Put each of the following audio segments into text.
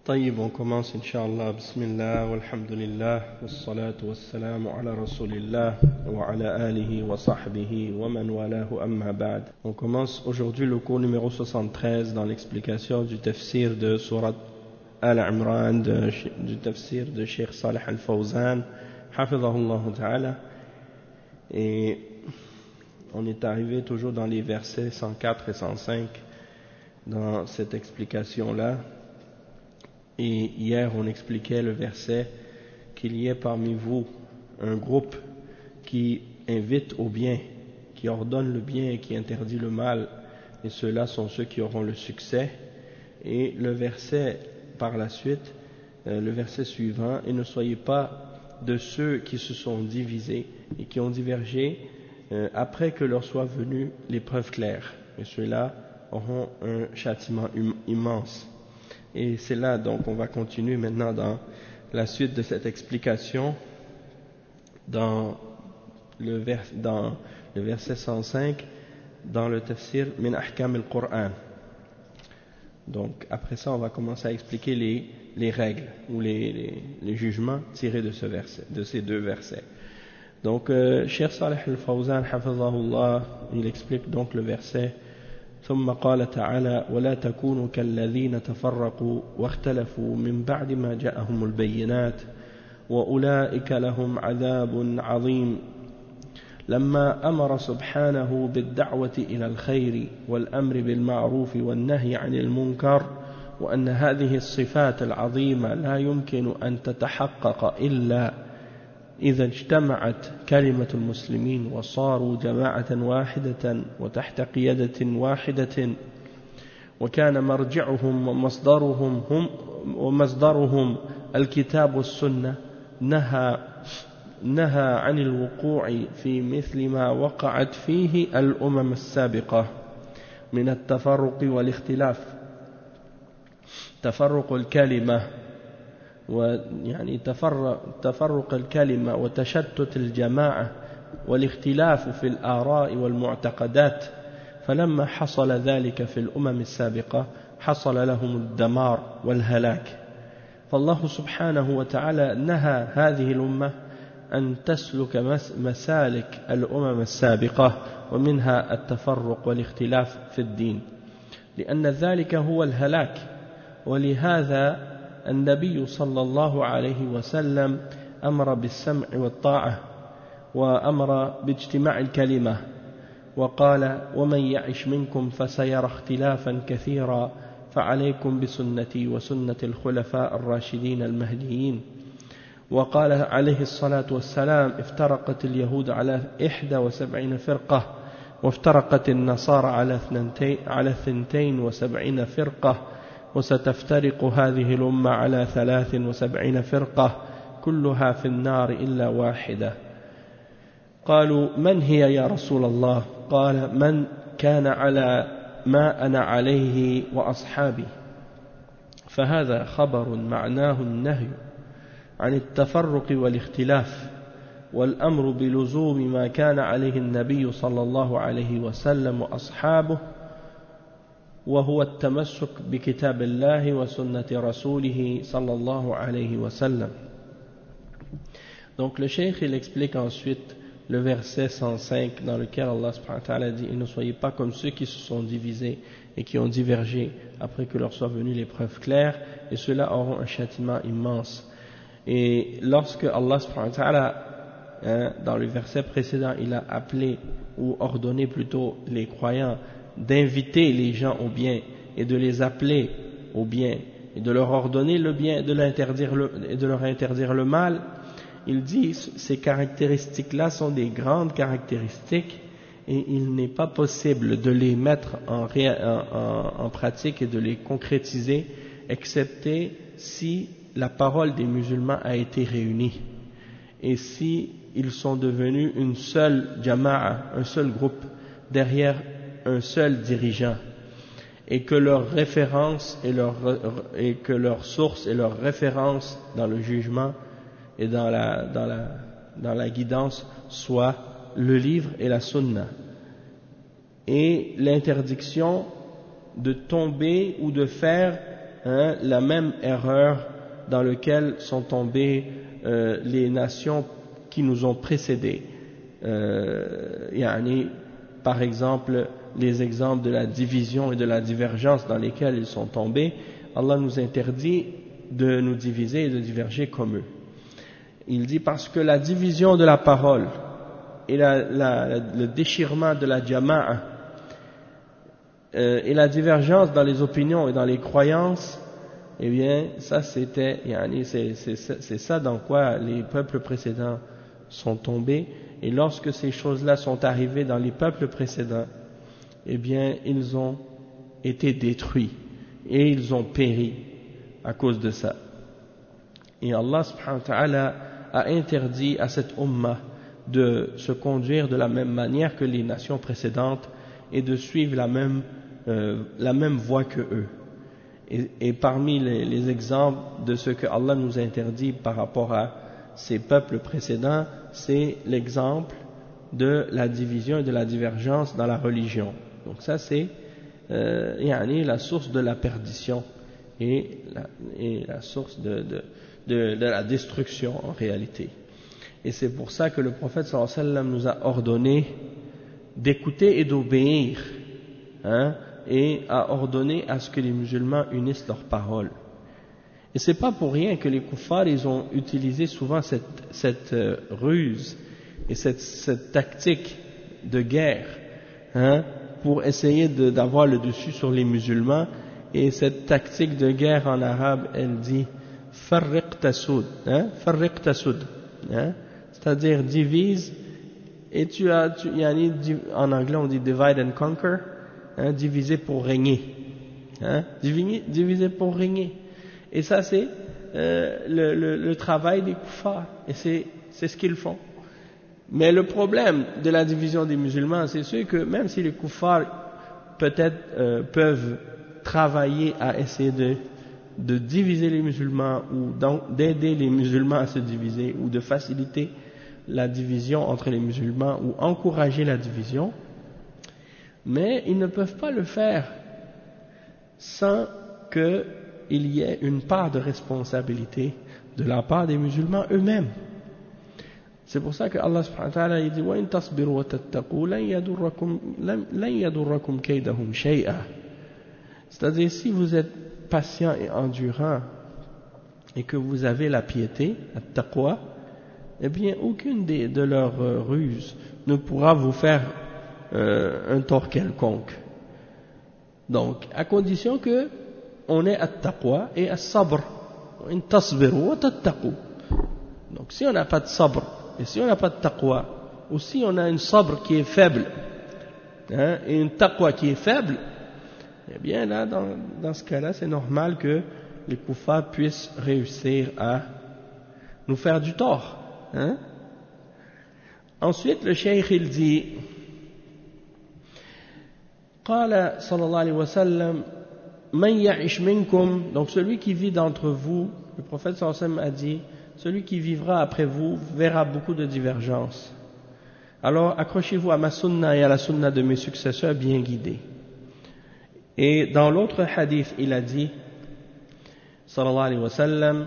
طيب on commence Inch'Allah Bismillah walhamdulillah wassalatu wassalamu ala rasulillah wa ala alihi wa sahbihi wa man walahu amma ba'd. On commence aujourd'hui le cours numéro 73 dans l'explication du tafsir de Surat Al-Imran du tafsir de Cheikh Salih Al-Fawzan hafidhahullah ta'ala, et on est arrivé toujours dans les versets 104 et 105 dans cette explication là. Et hier, on expliquait le verset qu'il y ait parmi vous un groupe qui invite au bien, qui ordonne le bien et qui interdit le mal, et ceux-là sont ceux qui auront le succès. Et le verset par la suite, le verset suivant, et ne soyez pas de ceux qui se sont divisés et qui ont divergé après que leur soient venues les preuves claires, et ceux-là auront un châtiment immense. Et c'est là donc on va continuer maintenant dans la suite de cette explication dans le verset 105 dans le tafsir min ahkam al-Qur'an. Donc après ça on va commencer à expliquer les règles ou les jugements tirés de ce verset, de ces deux versets. Donc Cheikh Salih Al-Fawzan hafizahullah, il explique donc le verset ثم قال تعالى ولا تكونوا كالذين تفرقوا واختلفوا من بعد ما جاءهم البينات وأولئك لهم عذاب عظيم. لما أمر سبحانه بالدعوة إلى الخير والأمر بالمعروف والنهي عن المنكر، وأن هذه الصفات العظيمة لا يمكن أن تتحقق إلا إذا اجتمعت كلمة المسلمين وصاروا جماعة واحدة وتحت قيادة واحدة، وكان مرجعهم ومصدرهم الكتاب والسنة، نهى عن الوقوع في مثل ما وقعت فيه الأمم السابقة من التفرق والاختلاف، تفرق الكلمة ويعني تفرق الكلمة وتشتت الجماعة والاختلاف في الآراء والمعتقدات. فلما حصل ذلك في الأمم السابقة حصل لهم الدمار والهلاك. فالله سبحانه وتعالى نهى هذه الأمة أن تسلك مسالك الأمم السابقة، ومنها التفرق والاختلاف في الدين، لأن ذلك هو الهلاك. ولهذا النبي صلى الله عليه وسلم أمر بالسمع والطاعة وأمر باجتماع الكلمة، وقال ومن يعش منكم فسيرى اختلافا كثيرا فعليكم بسنتي وسنة الخلفاء الراشدين المهديين. وقال عليه الصلاة والسلام افترقت اليهود على 71 فرقة، وافترقت النصارى على 72 فرقة، وستفترق هذه الأمة على 73 فرقة كلها في النار إلا واحدة. قالوا من هي يا رسول الله؟ قال من كان على ما أنا عليه وأصحابي. فهذا خبر معناه النهي عن التفرق والاختلاف، والأمر بلزوم ما كان عليه النبي صلى الله عليه وسلم وأصحابه، وهو التمسك بكتاب الله وسنة رسوله صلى الله عليه وسلم. Donc le cheikh il explique ensuite le verset 105 dans lequel Allah subhanahu wa ta'ala dit: et ne soyez pas comme ceux qui se sont divisés et qui ont divergé après que leur soient venues les preuves claires, et ceux-là auront un châtiment immense. Et lorsque Allah subhanahu wa ta'ala dans le verset précédent il a appelé ou ordonné plutôt les croyants d'inviter les gens au bien et de les appeler au bien et de leur ordonner le bien et de leur interdire le mal, il dit ces caractéristiques-là sont des grandes caractéristiques et il n'est pas possible de les mettre en pratique et de les concrétiser excepté si la parole des musulmans a été réunie et si ils sont devenus une seule jama'a, un seul groupe derrière un seul dirigeant, et que leur référence et que leur source et leur référence dans le jugement et dans la guidance soit le livre et la sunna, et l'interdiction de tomber ou de faire la même erreur dans laquelle sont tombées les nations qui nous ont précédés. Par exemple, les exemples de la division et de la divergence dans lesquels ils sont tombés, Allah nous interdit de nous diviser et de diverger comme eux. Il dit parce que la division de la parole et le déchirement de la jama'a et la divergence dans les opinions et dans les croyances, eh bien, ça c'est ça dans quoi les peuples précédents sont tombés. Et lorsque ces choses-là sont arrivées dans les peuples précédents, eh bien, ils ont été détruits et ils ont péri à cause de ça. Et Allah subhanahu wa ta'ala a interdit à cette ummah de se conduire de la même manière que les nations précédentes et de suivre la même voie que eux. Et parmi les exemples de ce que Allah nous interdit par rapport à ces peuples précédents, c'est l'exemple de la division et de la divergence dans la religion. Donc ça c'est la source de la perdition et la source de la destruction en réalité. Et c'est pour ça que le prophète sallallahu alayhi wa sallam nous a ordonné d'écouter et d'obéir, et a ordonné à ce que les musulmans unissent leurs paroles. Et c'est pas pour rien que les kuffars, ils ont utilisé souvent cette ruse et cette tactique de guerre, pour essayer d'avoir le dessus sur les musulmans. Et cette tactique de guerre en arabe, elle dit farriq tasud, c'est-à-dire divise, et en anglais on dit divide and conquer, diviser pour régner, diviser pour régner. Et ça c'est le travail des kuffars, et c'est ce qu'ils font. Mais le problème de la division des musulmans, c'est sûr que même si les kuffars peut-être peuvent travailler à essayer de diviser les musulmans ou d'aider les musulmans à se diviser ou de faciliter la division entre les musulmans ou encourager la division, mais ils ne peuvent pas le faire sans qu'il y ait une part de responsabilité de la part des musulmans eux-mêmes. C'est pour ça que Allah subhanahu wa ta'ala dit wa in tasbiru wa tattaqu lan yadurrakum kaydahum shay'a. C'est-à-dire, si vous êtes patient et endurant et que vous avez la piété, la taqwa, eh bien aucune de leurs ruses ne pourra vous faire un tort quelconque. Donc, à condition que on ait at-taqwa et as-sabr. In tasbiru wa tattaqu. Donc, si on n'a pas de sabr et si on n'a pas de taqwa, ou si on a une sabr qui est faible, et une taqwa qui est faible, eh bien là, dans ce cas-là, c'est normal que les kuffars puissent réussir à nous faire du tort. Ensuite, le cheikh il dit, قال صلى الله عليه وسلم من يعش منكم, donc celui qui vit d'entre vous, le prophète sallallahu alayhi wa sallam a dit, celui qui vivra après vous verra beaucoup de divergences. Alors accrochez-vous à ma sunna et à la sunna de mes successeurs bien guidés. Et dans l'autre hadith, il a dit, sallallahu alayhi wa sallam,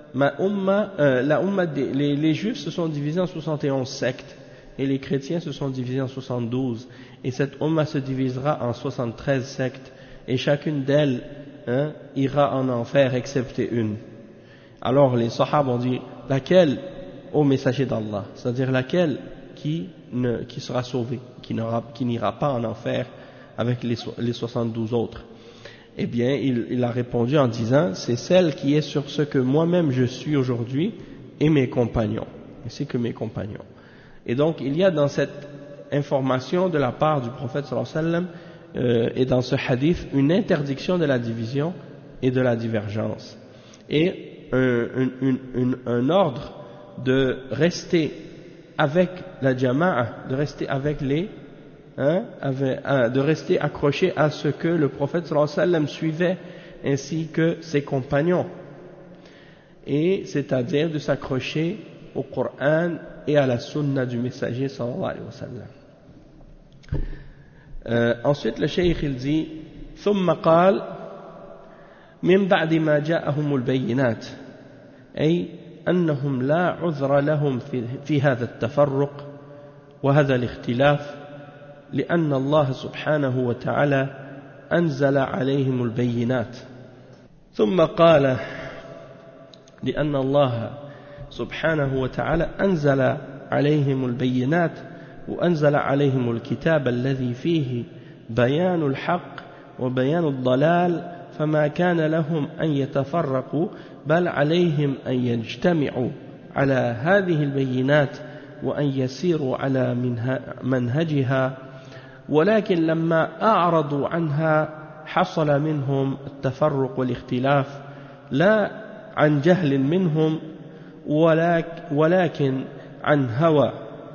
les juifs se sont divisés en 71 sectes et les chrétiens se sont divisés en 72, et cette umma se divisera en 73 sectes et chacune d'elles ira en enfer excepté une. Alors les sahaba ont dit, laquelle, ô messager d'Allah, c'est-à-dire laquelle qui sera sauvée, qui n'ira pas en enfer avec les 72 autres? Eh bien, il a répondu en disant, c'est celle qui est sur ce que moi-même je suis aujourd'hui et mes compagnons, ainsi que mes compagnons. Et donc, il y a dans cette information de la part du prophète sallallahu alayhi wa sallam et dans ce hadith une interdiction de la division et de la divergence et un ordre de rester avec la jama'a, de rester avec de rester accroché à ce que le prophète sallallahu alayhi wa sallam suivait ainsi que ses compagnons, et c'est-à-dire de s'accrocher au Coran et à la sunna du messager sallallahu alayhi wa sallam. Ensuite le cheikh il dit ثم قال من بعد ما جاءهم البينات أي أنهم لا عذر لهم في هذا التفرق وهذا الاختلاف لأن الله سبحانه وتعالى أنزل عليهم البينات. ثم قال لأن الله سبحانه وتعالى أنزل عليهم البينات وأنزل عليهم الكتاب الذي فيه بيان الحق وبيان الضلال فما كان لهم أن يتفرقوا بل عليهم أن يجتمعوا على هذه البينات وأن يسيروا على منهجها ولكن لما أعرضوا عنها حصل منهم التفرق والاختلاف لا عن جهل منهم ولكن عن هوى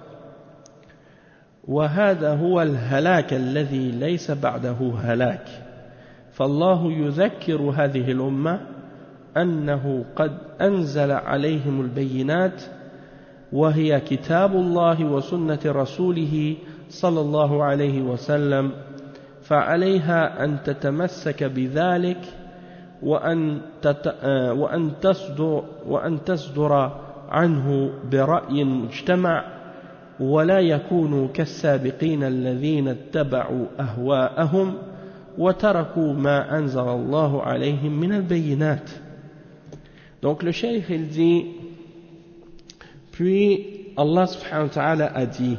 وهذا هو الهلاك الذي ليس بعده هلاك. فالله يذكر هذه الأمة أنه قد أنزل عليهم البينات وهي كتاب الله وسنة رسوله صلى الله عليه وسلم فعليها أن تتمسك بذلك وأن تصدر عنه برأي مجتمع ولا يكونوا كالسابقين الذين اتبعوا أهواءهم وتركوا ما أنزل الله عليهم من البينات. Donc le cheikh il dit, puis Allah subhanahu wa ta'ala a dit,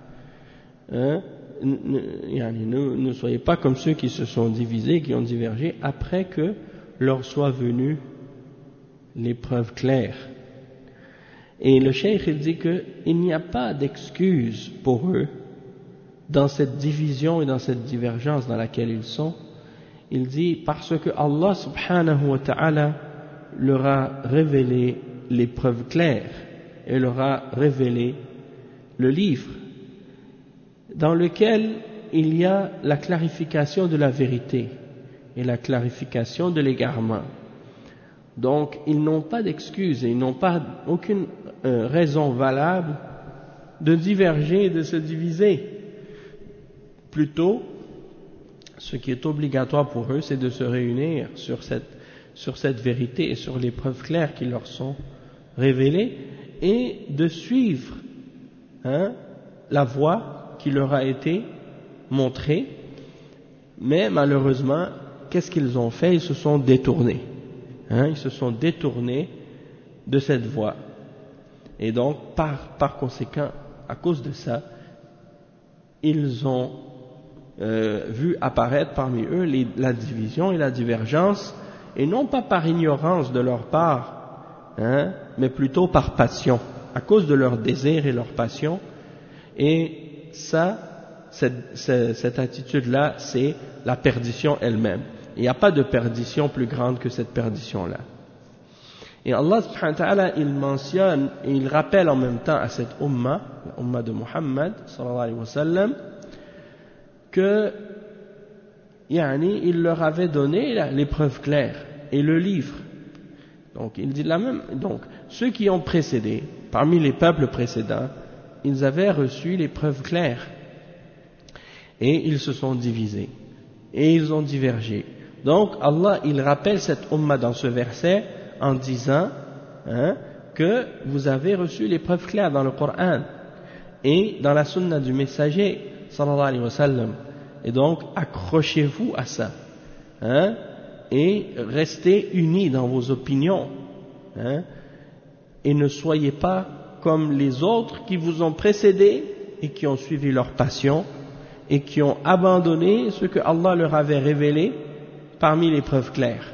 ne soyez pas comme ceux qui se sont divisés, qui ont divergé après que leur soit venue l'épreuve claire. Et le cheikh il dit qu'il n'y a pas d'excuse pour eux dans cette division et dans cette divergence dans laquelle ils sont. Il dit parce que Allah subhanahu wa ta'ala leur a révélé les preuves claires et leur a révélé le livre dans lequel il y a la clarification de la vérité et la clarification de l'égarement. Donc ils n'ont pas d'excuse et ils n'ont pas aucune raison valable de diverger et de se diviser. Plutôt, ce qui est obligatoire pour eux, c'est de se réunir sur cette vérité et sur les preuves claires qui leur sont révélées et de suivre la voie qui leur a été montrée. Mais malheureusement, qu'est-ce qu'ils ont fait? Ils se sont détournés. Ils se sont détournés de cette voie. Et donc, par conséquent, à cause de ça, ils ont vu apparaître parmi eux la division et la divergence, et non pas par ignorance de leur part, mais plutôt par passion, à cause de leur désir et leur passion. Et ça, cette attitude-là, c'est la perdition elle-même. Il n'y a pas de perdition plus grande que cette perdition-là. Et Allah subhanahu wa ta'ala, il mentionne et il rappelle en même temps à cette umma, l'umma de Muhammad sallallahu alayhi wa sallam, que il leur avait donné les preuves claires et le livre. Donc il dit donc ceux qui ont précédé, parmi les peuples précédents, ils avaient reçu les preuves claires et ils se sont divisés et ils ont divergé. Donc Allah il rappelle cette umma dans ce verset en disant que vous avez reçu les preuves claires dans le Coran et dans la sunna du messager sallallahu alayhi wa sallam, et donc accrochez-vous à ça et restez unis dans vos opinions et ne soyez pas comme les autres qui vous ont précédés et qui ont suivi leur passion et qui ont abandonné ce que Allah leur avait révélé parmi les preuves claires.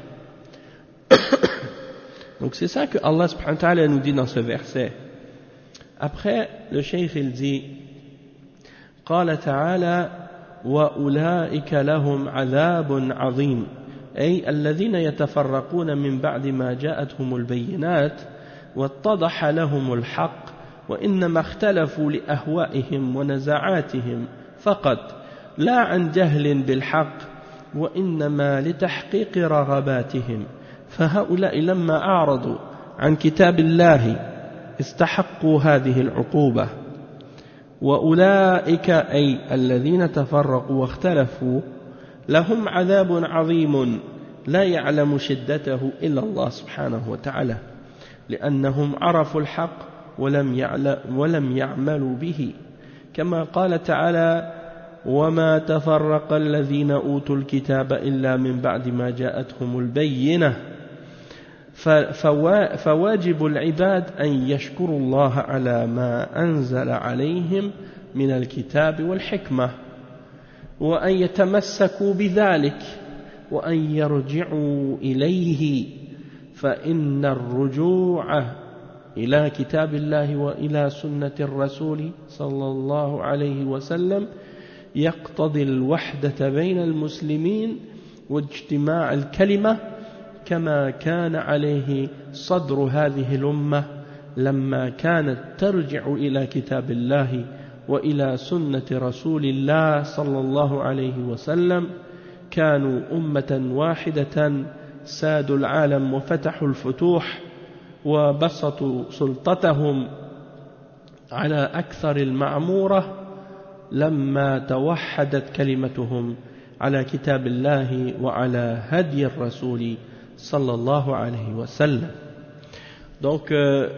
Donc c'est ça que Allah subhanahu wa ta'ala nous dit dans ce verset. Après, le cheikh il dit قال تعالى وأولئك لهم عذاب عظيم أي الذين يتفرقون من بعد ما جاءتهم البينات واتضح لهم الحق وإنما اختلفوا لأهوائهم ونزعاتهم فقط لا عن جهل بالحق وإنما لتحقيق رغباتهم فهؤلاء لما أعرضوا عن كتاب الله استحقوا هذه العقوبة وأولئك أي الذين تفرقوا واختلفوا لهم عذاب عظيم لا يعلم شدته إلا الله سبحانه وتعالى لأنهم عرفوا الحق ولم يعملوا به كما قال تعالى وما تفرق الذين أوتوا الكتاب إلا من بعد ما جاءتهم البينة فواجب العباد أن يشكروا الله على ما أنزل عليهم من الكتاب والحكمة وأن يتمسكوا بذلك وأن يرجعوا إليه فإن الرجوع إلى كتاب الله وإلى سنة الرسول صلى الله عليه وسلم يقتضي الوحدة بين المسلمين واجتماع الكلمة كما كان عليه صدر هذه الأمة لما كانت ترجع إلى كتاب الله وإلى سنة رسول الله صلى الله عليه وسلم كانوا أمة واحدة سادوا العالم وفتحوا الفتوح وبسطوا سلطتهم على أكثر المعمورة لما توحدت كلمتهم على كتاب الله وعلى هدي الرسول صلى الله عليه وسلم. Donc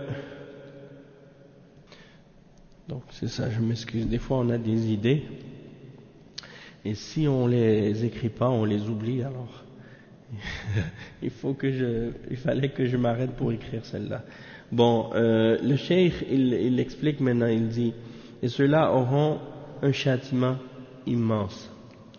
c'est ça, je m'excuse, des fois on a des idées et si on les écrit pas, on les oublie, alors il fallait que je m'arrête pour écrire celle-là. Bon, le cheikh il explique maintenant, il dit et ceux-là auront un châtiment immense.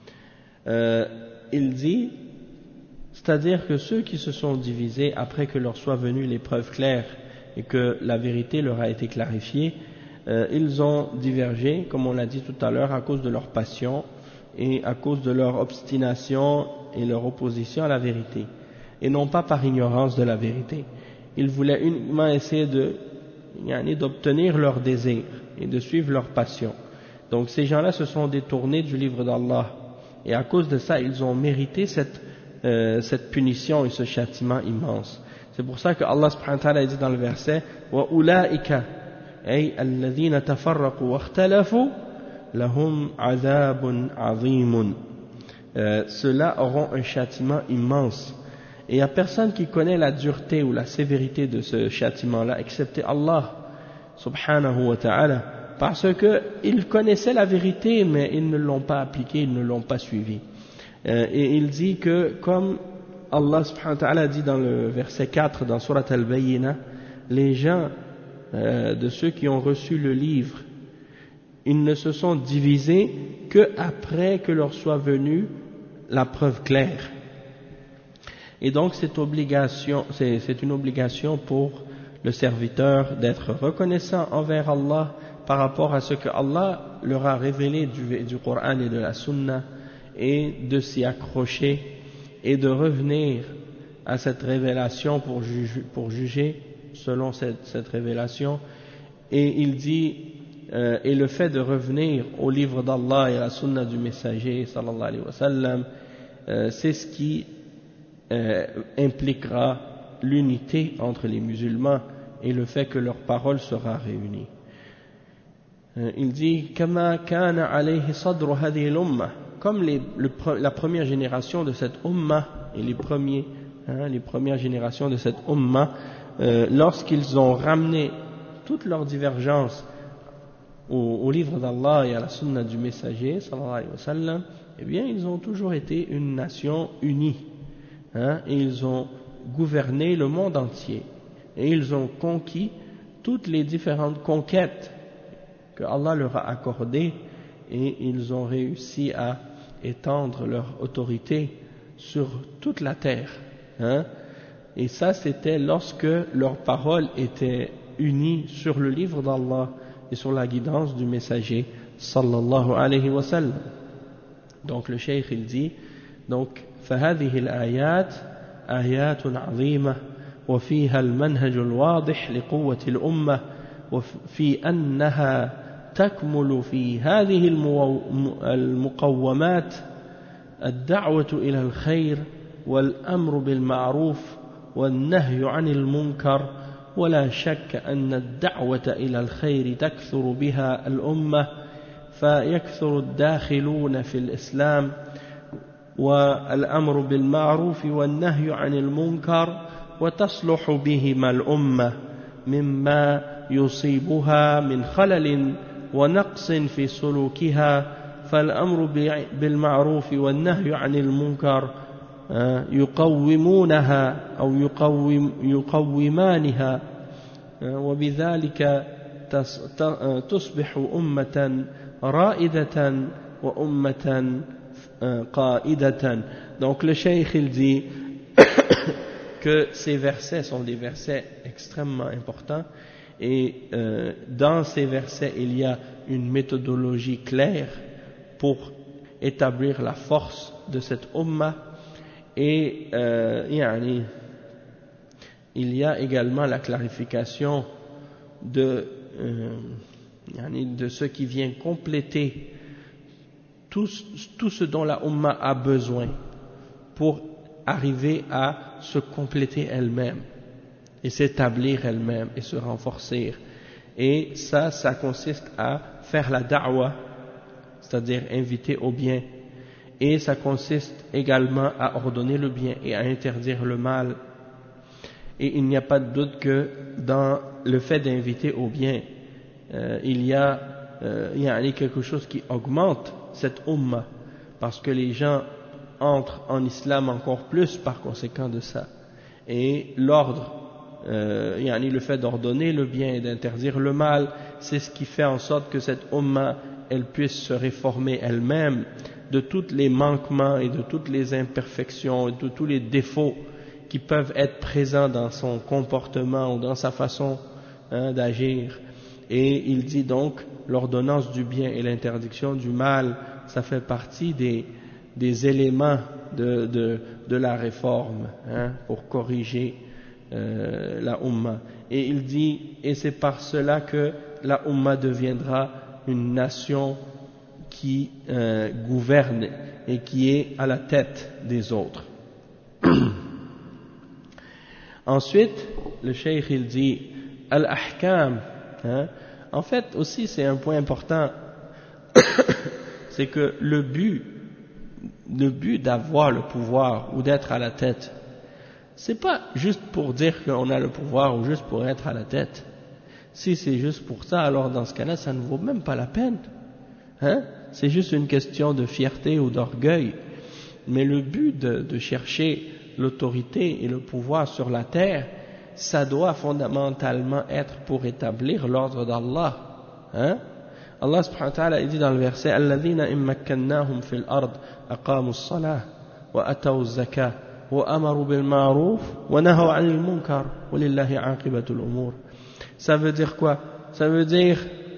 Il dit, c'est-à-dire que ceux qui se sont divisés après que leur soit venue les preuves claires et que la vérité leur a été clarifiée, ils ont divergé, comme on l'a dit tout à l'heure, à cause de leur passion et à cause de leur obstination et leur opposition à la vérité, et non pas par ignorance de la vérité. Ils voulaient uniquement essayer d'obtenir leur désir et de suivre leur passion. Donc ces gens-là se sont détournés du livre d'Allah, et à cause de ça, ils ont mérité cette punition et ce châtiment immense. C'est pour ça que Allah subhanahu wa ta'ala dit dans le verset wa ulaika ay alladhina tafarraqu wa ikhtalafu lahum adhabun azimun. Ceux-là auront un châtiment immense. Et il n'y a personne qui connaît la dureté ou la sévérité de ce châtiment-là, excepté Allah subhanahu wa ta'ala, parce qu'ils connaissaient la vérité, mais ils ne l'ont pas appliquée, ils ne l'ont pas suivie. Et il dit que, comme Allah subhanahu wa ta'ala dit dans le verset 4 dans Surat Al-Bayyinah, les gens de ceux qui ont reçu le livre, ils ne se sont divisés que après que leur soit venue la preuve claire. Et donc c'est une obligation pour le serviteur d'être reconnaissant envers Allah par rapport à ce que Allah leur a révélé du Coran et de la Sunna, et de s'y accrocher et de revenir à cette révélation pour juger selon cette révélation. Et il dit et le fait de revenir au livre d'Allah et à la sunna du messager sallallahu alayhi wa sallam, c'est ce qui impliquera l'unité entre les musulmans et le fait que leur parole sera réunie. Il dit kama kana alayhi sadru hadhihi al-ummah, comme la première génération de cette ummah et les premières générations de cette ummah, lorsqu'ils ont ramené toutes leurs divergences au livre d'Allah et à la sunna du messager sallallahu alayhi wa sallam, eh bien ils ont toujours été une nation unie, et ils ont gouverné le monde entier, et ils ont conquis toutes les différentes conquêtes que Allah leur a accordées, et ils ont réussi à étendre leur autorité sur toute la terre, et ça c'était lorsque leur parole était unie sur le livre d'Allah et sur la guidance du messager sallallahu alayhi wa sallam. Donc le cheikh il dit donc فهذه الآيات آيات عظيمة وفيها المنهج الواضح لقوة الأمة وفي أنها تكمل في هذه المقومات الدعوة إلى الخير والأمر بالمعروف والنهي عن المنكر، ولا شك أن الدعوة إلى الخير تكثر بها الأمة، فيكثر الداخلون في الإسلام والأمر بالمعروف والنهي عن المنكر وتصلح بهما الأمة مما يصيبها من خلل ونقص في سلوكها فالأمر بالمعروف والنهي عن المنكر يقومونها أو يقومانها وبذلك تصبح أمة رائدة وأمة قائدة. Donc le cheikh il dit que ces versets sont des versets extrêmement importants et dans ces versets il y a une méthodologie claire pour établir la force de cette ummah et il y a également la clarification de ce qui vient compléter tout ce dont la ummah a besoin pour arriver à se compléter elle-même et s'établir elle-même et se renforcer. Et ça consiste à faire la da'wah, c'est-à-dire inviter au bien, et ça consiste également à ordonner le bien et à interdire le mal. Et il n'y a pas de doute que dans le fait d'inviter au bien, il y a quelque chose qui augmente cette ummah, parce que les gens entrent en islam encore plus par conséquent de ça. Et l'ordre, le fait d'ordonner le bien et d'interdire le mal, c'est ce qui fait en sorte que cette ummah, elle puisse se réformer elle-même de tous les manquements et de toutes les imperfections et de tous les défauts qui peuvent être présents dans son comportement ou dans sa façon d'agir. Et il dit donc, l'ordonnance du bien et l'interdiction du mal, ça fait partie des éléments de la réforme pour corriger la Ummah. Et il dit, et c'est par cela que la Ummah deviendra une nation qui gouverne et qui est à la tête des autres. Ensuite, le cheikh il dit al-ahkam. En fait aussi c'est un point important, c'est que le but d'avoir le pouvoir ou d'être à la tête, c'est pas juste pour dire qu'on a le pouvoir ou juste pour être à la tête. Si c'est juste pour ça, alors dans ce cas-là, ça ne vaut même pas la peine. C'est juste une question de fierté ou d'orgueil. Mais le but de chercher l'autorité et le pouvoir sur la terre, ça doit fondamentalement être pour établir l'ordre d'Allah. Allah subhanahu wa ta'ala dit dans le verset alladhina immakkannahum fil ard aqamu as-salah wa atawu az-zakah wa amaru bil ma'ruf wa nahaw 'anil munkar wa lillahi 'aqibatul umur. Ça veut dire quoi? Ça veut dire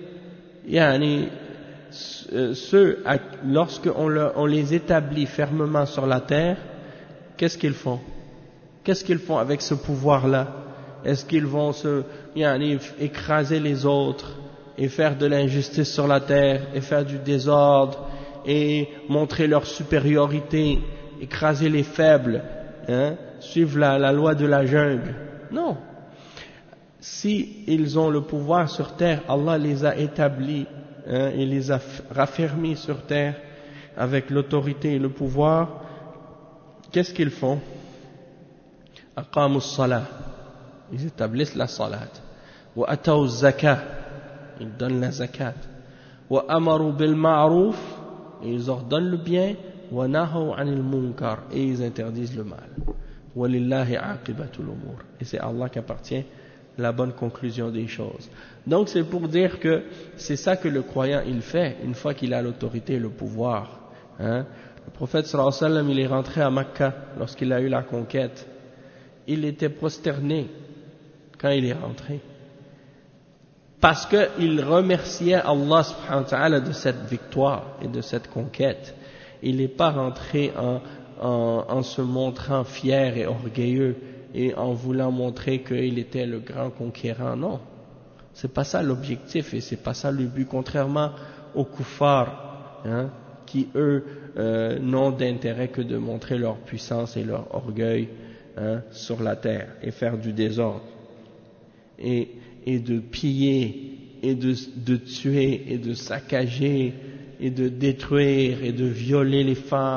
lorsqu'on les établit fermement sur la terre, qu'est-ce qu'ils font? Qu'est-ce qu'ils font avec ce pouvoir-là? Est-ce qu'ils vont écraser les autres et faire de l'injustice sur la terre et faire du désordre et montrer leur supériorité, écraser les faibles, suivre la loi de la jungle? Non. Si ils ont le pouvoir sur terre, Allah les a établis et les a raffermis sur terre avec l'autorité et le pouvoir. Qu'est-ce qu'ils font? Aqamu as-salah, ils établissent la salat. Wa atawu az-zakah, ils donnent la zakat. Wa amaru bil ma'ruf, ils ordonnent le bien. Wa nahaw 'anil munkar, et ils interdisent le mal. Wa lillahi 'aqibatul umur, et c'est Allah qui appartient la bonne conclusion des choses. Donc c'est pour dire que c'est ça que le croyant il fait une fois qu'il a l'autorité et le pouvoir. Le prophète sallallahu alayhi wa sallam, il est rentré à Mecca lorsqu'il a eu la conquête. Il était prosterné quand il est rentré, parce qu'il remerciait Allah subhanahu wa ta'ala de cette victoire et de cette conquête. Il n'est pas rentré en se montrant fier et orgueilleux et en voulant montrer qu'il était le grand conquérant. Non, c'est pas ça l'objectif et c'est pas ça le but, contrairement aux kuffars qui eux n'ont d'intérêt que de montrer leur puissance et leur orgueil sur la terre et faire du désordre et de piller et de tuer et de saccager et de détruire et de violer les femmes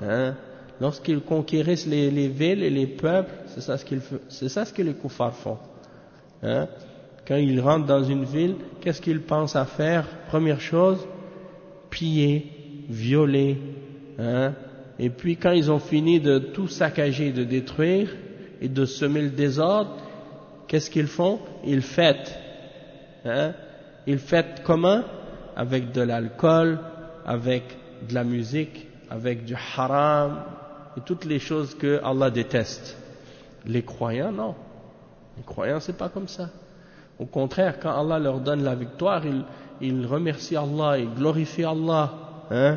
hein, lorsqu'ils conquérissent les villes et les peuples, c'est ça ce que les kuffars font, hein. Quand ils rentrent dans une ville, qu'est-ce qu'ils pensent à faire? Première chose, piller, violer, hein. Et puis quand ils ont fini de tout saccager, de détruire et de semer le désordre, qu'est-ce qu'ils font? Ils fêtent, hein. Ils fêtent comment? Avec de l'alcool, avec de la musique, avec du haram et toutes les choses que Allah déteste. Les croyants, non. Les croyants, c'est pas comme ça. Au contraire, quand Allah leur donne la victoire, ils remercient Allah, ils glorifient Allah, hein.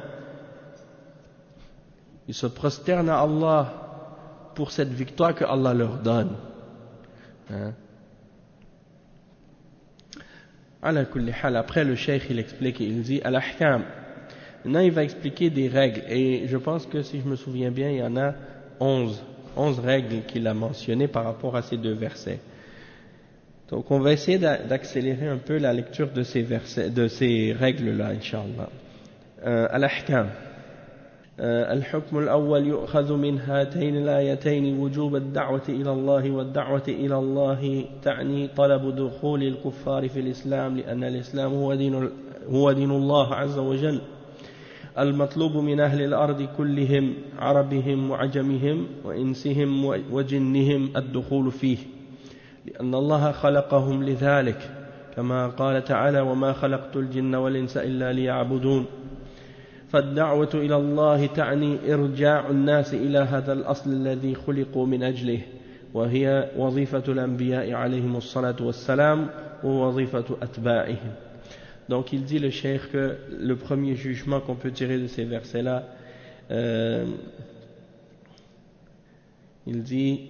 Ils se prosternent à Allah pour cette victoire que Allah leur donne, hein. Ala kulli hal, après le cheikh il explique, il dit al-ahkam. Maintenant il va expliquer des règles, et je pense que si je me souviens bien, il y en a 11 règles qu'il a mentionnées par rapport à ces deux versets. Donc on va essayer d'accélérer un peu la lecture de ces versets, de ces règles-là, Inch'Allah. Al-ahkam. الحكم الأول يؤخذ من هاتين الآيتين وجوب الدعوة إلى الله، والدعوة إلى الله تعني طلب دخول الكفار في الإسلام، لأن الإسلام هو دين الله عز وجل المطلوب من أهل الأرض كلهم، عربهم وعجمهم وإنسهم وجنهم الدخول فيه، لأن الله خلقهم لذلك، كما قال تعالى وما خلقت الجن والإنس إلا ليعبدون. فالدعوة إلى الله تعني إرجاع الناس إلى هذا الأصل الذي خلقوا من أجله، وهي وظيفة الأنبياء عليهم الصلاة والسلام ووظيفة أتباعهم. Donc il dit le cheikh que le premier jugement qu'on peut tirer de ces versets-là, il dit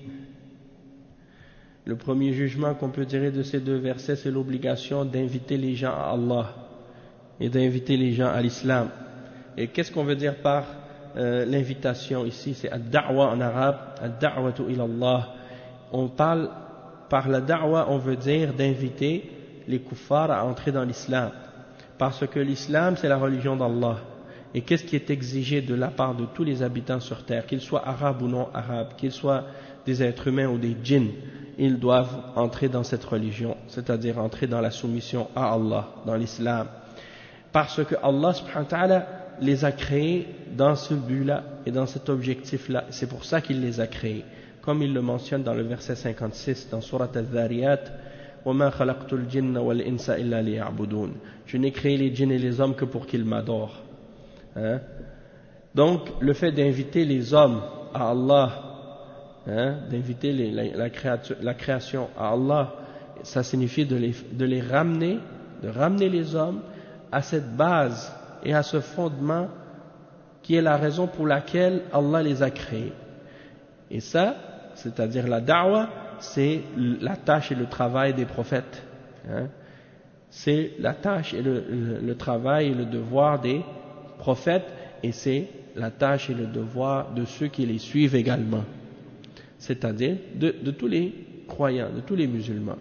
le premier jugement qu'on peut tirer de ces deux versets, c'est l'obligation d'inviter les gens à Allah et d'inviter les gens à l'islam. Et qu'est-ce qu'on veut dire par l'invitation ici? C'est ad-da'wa en arabe, ad-da'watu ila Allah. On parle, par la da'wa, on veut dire d'inviter les kuffars à entrer dans l'islam. Parce que l'islam, c'est la religion d'Allah. Et qu'est-ce qui est exigé de la part de tous les habitants sur terre, qu'ils soient arabes ou non arabes, qu'ils soient des êtres humains ou des djinns, ils doivent entrer dans cette religion, c'est-à-dire entrer dans la soumission à Allah, dans l'islam. Parce que Allah subhanahu wa ta'ala les a créés dans ce but-là et dans cet objectif-là. C'est pour ça qu'il les a créés. Comme il le mentionne dans le verset 56 dans Surat Al-Dhariyat, وَمَا خَلَقْتُ الْجِنَّ وَالْإِنسَ إِلَّا لِيَعْبُدُونَ. Je n'ai créé les djinns et les hommes que pour qu'ils m'adorent. Hein? Donc, le fait d'inviter les hommes à Allah, hein, d'inviter la création à Allah, ça signifie de les ramener, de ramener les hommes à cette base et à ce fondement qui est la raison pour laquelle Allah les a créés. Et ça, c'est-à-dire la da'wa, c'est la tâche et le travail des prophètes, hein. C'est la tâche et le travail et le devoir des prophètes, et c'est la tâche et le devoir de ceux qui les suivent également, c'est-à-dire de tous les croyants, de tous les musulmans.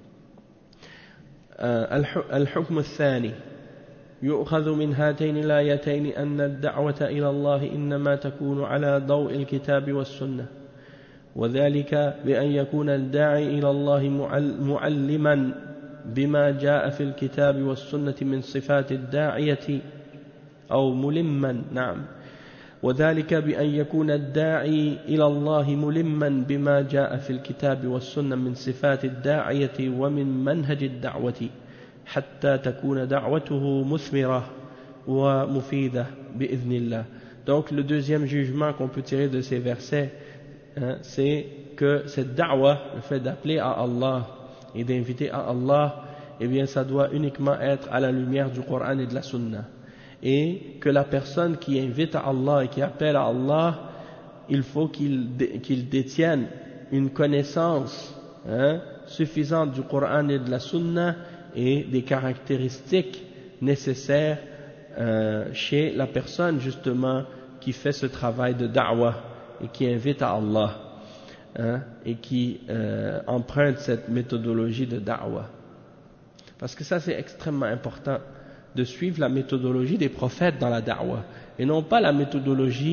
Al-hukm al-thani يؤخذ من هاتين الآيتين أن الدعوة إلى الله إنما تكون على ضوء الكتاب والسنة، وذلك بأن يكون الداعي إلى الله معلما بما جاء في الكتاب والسنة من صفات الداعية أو ملما، نعم، وذلك بأن يكون الداعي إلى الله ملما بما جاء في الكتاب والسنة من صفات الداعية ومن منهج الدعوة، حتى تكون دعوته مثمرة ومفيدة بإذن الله. Donc le deuxième jugement qu'on peut tirer de ces versets, hein, c'est que cette da'wa, le fait d'appeler à Allah et d'inviter à Allah, eh bien ça doit uniquement être à la lumière du Coran et de la Sunna. Et que la personne qui invite à Allah et qui appelle à Allah, il faut qu'il détienne une connaissance, hein, suffisante du Coran et de la Sunna et des caractéristiques nécessaires chez la personne justement qui fait ce travail de da'wa et qui invite à Allah, hein, et qui emprunte cette méthodologie de da'wa. Parce que ça c'est extrêmement important, de suivre la méthodologie des prophètes dans la da'wa et non pas la méthodologie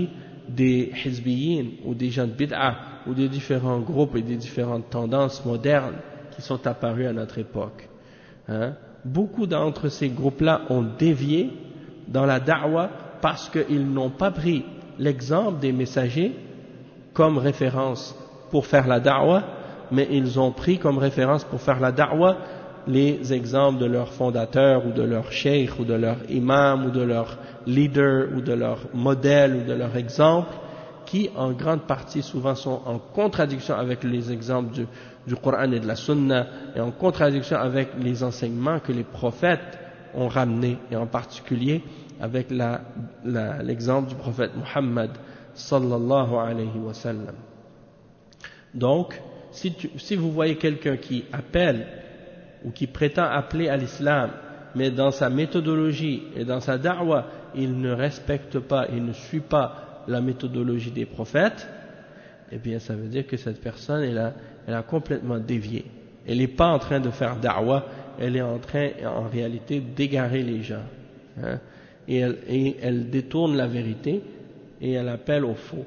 des hizbiyin ou des gens de bid'a ou des différents groupes et des différentes tendances modernes qui sont apparues à notre époque. Beaucoup d'entre ces groupes-là ont dévié dans la da'wa parce qu'ils n'ont pas pris l'exemple des messagers comme référence pour faire la da'wa, mais ils ont pris comme référence pour faire la da'wa les exemples de leurs fondateurs ou de leurs cheikhs ou de leurs imams ou de leurs leaders ou de leurs modèles ou de leurs exemples qui en grande partie souvent sont en contradiction avec les exemples du Coran et de la Sunna et en contradiction avec les enseignements que les prophètes ont ramenés et en particulier avec l'exemple du prophète Muhammad sallallahu alayhi wa sallam. Donc, si vous voyez quelqu'un qui appelle ou qui prétend appeler à l'islam, mais dans sa méthodologie et dans sa da'wa, il ne respecte pas, il ne suit pas la méthodologie des prophètes, eh bien ça veut dire que cette personne elle a complètement dévié. Elle n'est pas en train de faire da'wa, elle est en train en réalité d'égarer les gens. Et elle détourne la vérité et elle appelle au faux.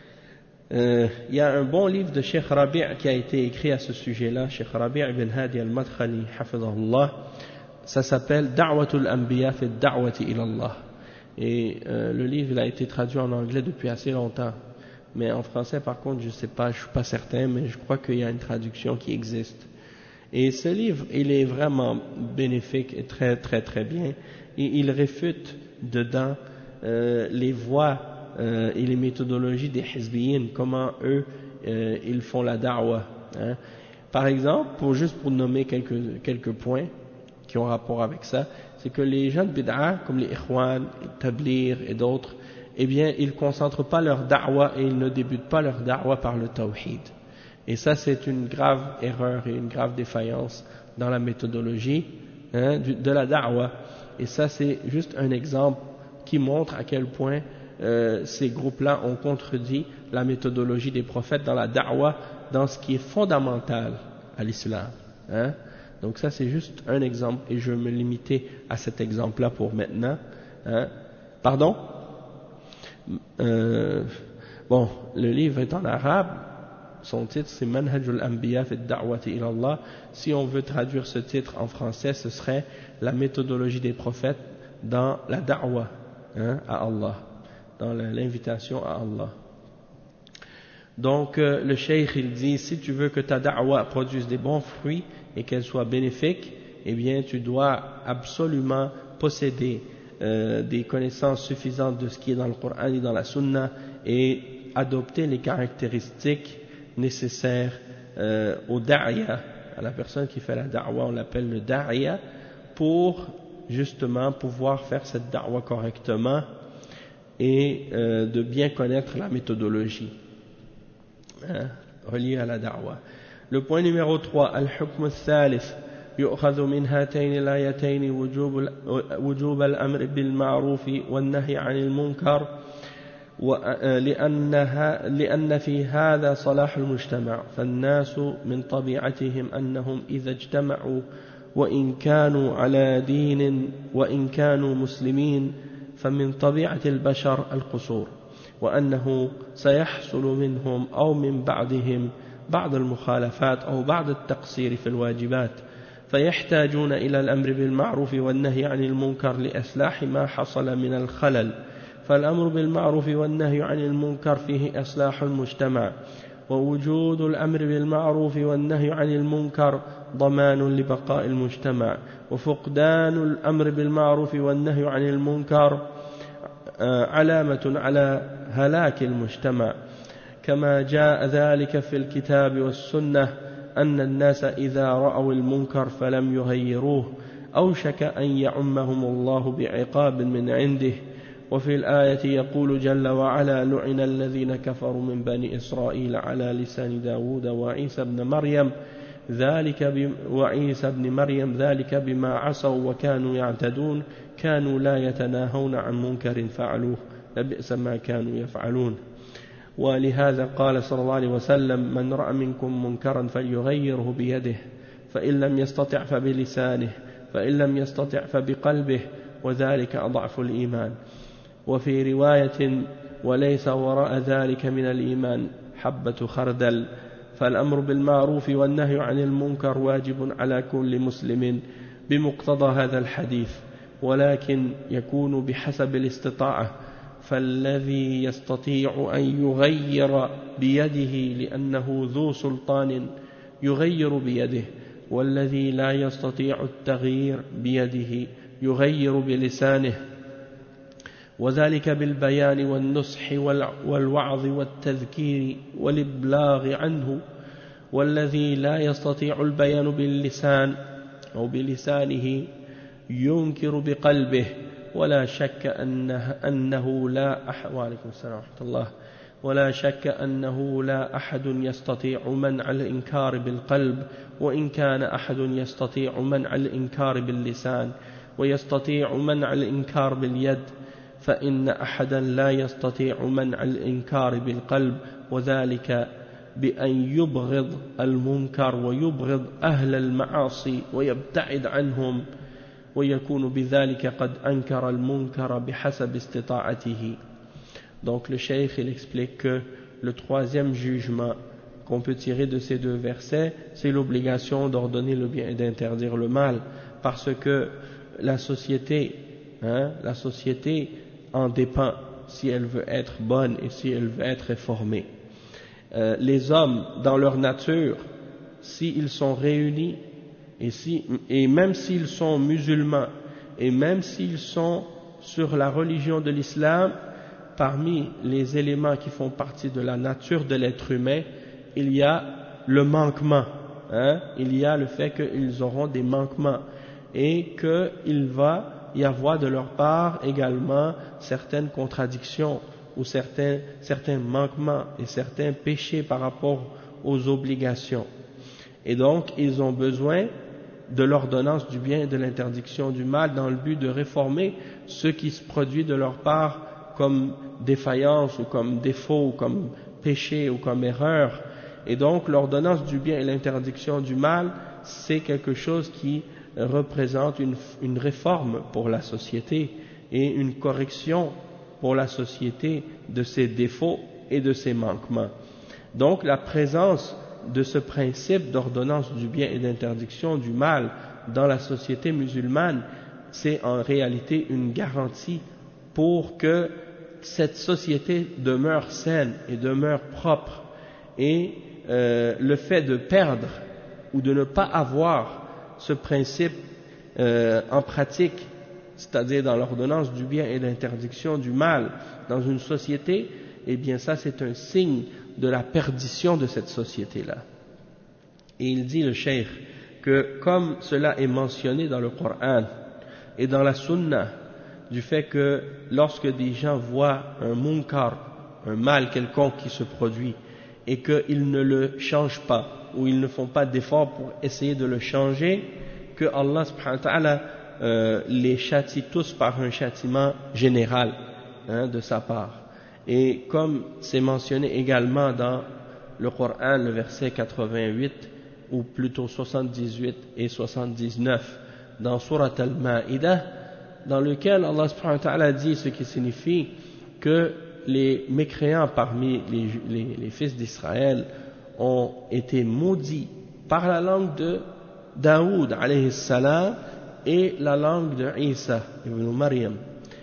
Il y a un bon livre de Cheikh Rabi' qui a été écrit à ce sujet-là, Cheikh Rabi' ibn Hadi al-Madkhali, hafidhahullah. Ça s'appelle Da'watul Anbiya fi Da'wati ila Allah. Et le livre il a été traduit en anglais depuis assez longtemps. Mais en français, par contre, je ne sais pas, je ne suis pas certain, mais je crois qu'il y a une traduction qui existe. Et ce livre, il est vraiment bénéfique et très très très bien. Et il réfute dedans les voies et les méthodologies des hizbiyin, comment eux ils font la da'wa. Par exemple, juste pour nommer quelques points qui ont rapport avec ça, c'est que les gens de bid'a, comme les ikhwan, les tablir et d'autres, eh bien, ils ne concentrent pas leur da'wa et ils ne débutent pas leur da'wa par le tawhid. Et ça, c'est une grave erreur et une grave défaillance dans la méthodologie de la da'wa. Et ça, c'est juste un exemple qui montre à quel point ces groupes-là ont contredit la méthodologie des prophètes dans la da'wa, dans ce qui est fondamental à l'islam. Donc ça, c'est juste un exemple et je vais me limiter à cet exemple-là pour maintenant. Pardon? Bon, le livre est en arabe. Son titre, c'est Manhajul Anbiya fi Da'wati ila Allah. Si on veut traduire ce titre en français, ce serait la méthodologie des prophètes dans la da'wa à Allah, dans l'invitation à Allah. Donc, le cheikh, il dit, si tu veux que ta da'wa produise des bons fruits et qu'elle soit bénéfique, eh bien, tu dois absolument posséder des connaissances suffisantes de ce qui est dans le Coran et dans la Sunna et adopter les caractéristiques nécessaires au da'ya, à la personne qui fait la da'wa, on l'appelle le da'ya, pour justement pouvoir faire cette da'wa correctement et de bien connaître la méthodologie reliée à la da'wa. Le point numéro 3, al-hukm al-thalith, يؤخذ من هاتين الآيتين وجوب الأمر بالمعروف والنهي عن المنكر لأن في هذا صلاح المجتمع فالناس من طبيعتهم أنهم إذا اجتمعوا وإن كانوا على دين وإن كانوا مسلمين فمن طبيعة البشر القصور وأنه سيحصل منهم أو من بعضهم بعض المخالفات أو بعض التقصير في الواجبات فيحتاجون إلى الأمر بالمعروف والنهي عن المنكر لإصلاح ما حصل من الخلل فالأمر بالمعروف والنهي عن المنكر فيه إصلاح المجتمع ووجود الأمر بالمعروف والنهي عن المنكر ضمان لبقاء المجتمع وفقدان الأمر بالمعروف والنهي عن المنكر علامة على هلاك المجتمع كما جاء ذلك في الكتاب والسنة أن الناس إذا رأوا المنكر فلم يغيروه أوشك أن يعمهم الله بعقاب من عنده وفي الآية يقول جل وعلا لعن الذين كفروا من بني إسرائيل على لسان داود وعيسى بن مريم ذلك بما عصوا وكانوا يعتدون كانوا لا يتناهون عن منكر فعلوه لبئس ما كانوا يفعلون ولهذا قال صلى الله عليه وسلم من رأى منكم منكرا فليغيره بيده فإن لم يستطع فبلسانه فإن لم يستطع فبقلبه وذلك أضعف الإيمان وفي رواية وليس وراء ذلك من الإيمان حبة خردل فالأمر بالمعروف والنهي عن المنكر واجب على كل مسلم بمقتضى هذا الحديث ولكن يكون بحسب الاستطاعة فالذي يستطيع أن يغير بيده لأنه ذو سلطان يغير بيده والذي لا يستطيع التغيير بيده يغير بلسانه وذلك بالبيان والنصح والوعظ والتذكير والإبلاغ عنه والذي لا يستطيع البيان باللسان أو بلسانه ينكر بقلبه ولا شك أنه لا أحد يستطيع منع الإنكار بالقلب وإن كان أحد يستطيع منع الإنكار باللسان ويستطيع منع الإنكار باليد فإن أحدا لا يستطيع منع الإنكار بالقلب وذلك بأن يبغض المنكر ويبغض أهل المعاصي ويبتعد عنهم ويكون بذلك قد أنكر المنكر بحسب استطاعته. Donc le cheikh il explique que le troisième jugement qu'on peut tirer de ces deux versets, c'est l'obligation d'ordonner le bien et d'interdire le mal, parce que la société en dépend si elle veut être bonne et si elle veut être réformée. Les hommes, dans leur nature, s'ils sont réunis, et même s'ils sont musulmans, et même s'ils sont sur la religion de l'islam, parmi les éléments qui font partie de la nature de l'être humain, il y a le manquement, il y a le fait qu'ils auront des manquements, et qu'il va y avoir de leur part également certaines contradictions, ou certains manquements et certains péchés par rapport aux obligations. Et donc, ils ont besoin de l'ordonnance du bien et de l'interdiction du mal dans le but de réformer ce qui se produit de leur part comme défaillance ou comme défaut ou comme péché ou comme erreur. Et donc, l'ordonnance du bien et l'interdiction du mal, c'est quelque chose qui représente une réforme pour la société et une correction pour la société de ses défauts et de ses manquements. Donc la présence de ce principe d'ordonnance du bien et d'interdiction du mal dans la société musulmane, c'est en réalité une garantie pour que cette société demeure saine et demeure propre. Et le fait de perdre ou de ne pas avoir ce principe en pratique, c'est-à-dire dans l'ordonnance du bien et l'interdiction du mal dans une société, eh bien ça c'est un signe de la perdition de cette société-là. Et il dit le cheikh que comme cela est mentionné dans le Coran et dans la Sunna, du fait que lorsque des gens voient un munkar, un mal quelconque qui se produit, et qu'ils ne le changent pas, ou ils ne font pas d'efforts pour essayer de le changer, que Allah subhanahu wa ta'ala les châtie tous par un châtiment général de sa part. Et comme c'est mentionné également dans le Coran, le verset 88, ou plutôt 78 et 79, dans Surat Al-Ma'idah, dans lequel Allah subhanahu wa ta'ala dit ce qui signifie que les mécréants parmi les fils d'Israël ont été maudits par la langue de Daoud alayhi salam et la langue de Isa ibn Maryam.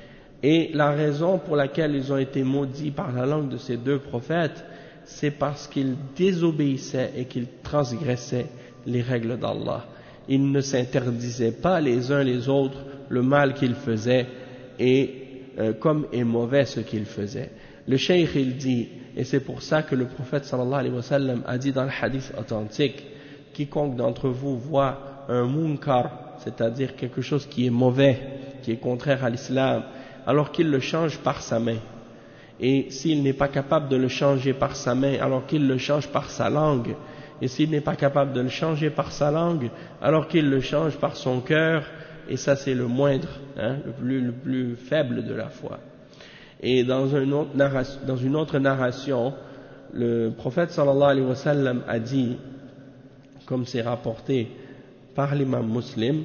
Et la raison pour laquelle ils ont été maudits par la langue de ces deux prophètes, c'est parce qu'ils désobéissaient et qu'ils transgressaient les règles d'Allah. Ils ne s'interdisaient pas les uns les autres le mal qu'ils faisaient et comme est mauvais ce qu'ils faisaient. Le cheikh il dit, et c'est pour ça que le prophète sallallahu alayhi wa sallam a dit dans le hadith authentique, quiconque d'entre vous voit un munkar, c'est-à-dire quelque chose qui est mauvais, qui est contraire à l'islam, alors qu'il le change par sa main. Et s'il n'est pas capable de le changer par sa main, alors qu'il le change par sa langue. Et s'il n'est pas capable de le changer par sa langue, alors qu'il le change par son cœur. Et ça c'est le moindre, le plus faible de la foi. Et dans une autre narration, le prophète sallallahu alayhi wa sallam a dit, comme c'est rapporté par l'imam Muslim,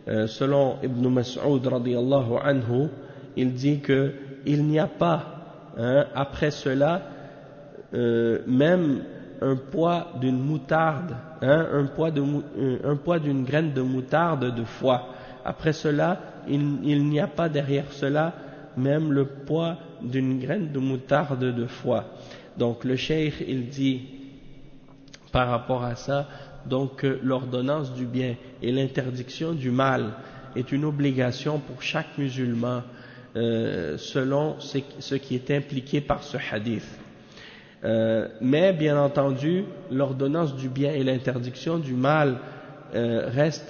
selon Ibn Mas'ud radiyallahu anhu, il dit que il n'y a pas après cela, même un poids d'une moutarde, un poids d'une graine de moutarde de foie. Après cela, il n'y a pas derrière cela même le poids d'une graine de moutarde de foie. Donc le cheikh, il dit par rapport à ça, donc l'ordonnance du bien et l'interdiction du mal est une obligation pour chaque musulman selon ce qui est impliqué par ce hadith. Mais bien entendu, l'ordonnance du bien et l'interdiction du mal reste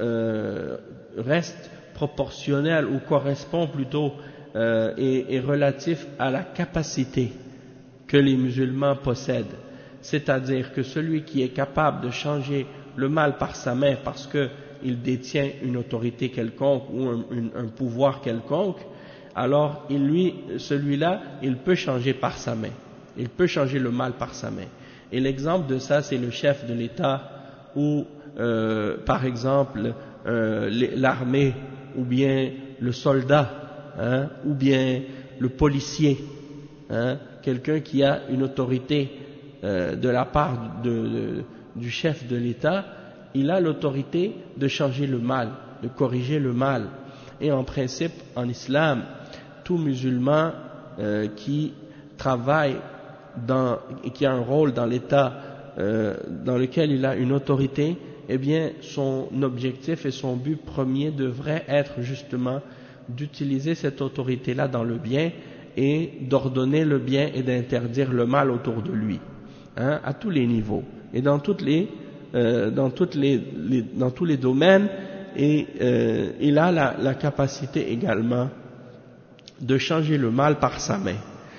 proportionnelle ou correspond plutôt et relatif à la capacité que les musulmans possèdent. C'est-à-dire que celui qui est capable de changer le mal par sa main parce qu'il détient une autorité quelconque ou un pouvoir quelconque, alors celui-là, il peut changer par sa main. Il peut changer le mal par sa main. Et l'exemple de ça, c'est le chef de l'État ou, par exemple, l'armée ou bien le soldat, ou bien le policier, quelqu'un qui a une autorité de la part du chef de l'État, il a l'autorité de changer le mal, de corriger le mal. Et en principe, en islam, tout musulman qui travaille et qui a un rôle dans l'État dans lequel il a une autorité, eh bien son objectif et son but premier devrait être justement d'utiliser cette autorité-là dans le bien et d'ordonner le bien et d'interdire le mal autour de lui, à tous les niveaux et dans tous les domaines, et il a la capacité également de changer le mal par sa main.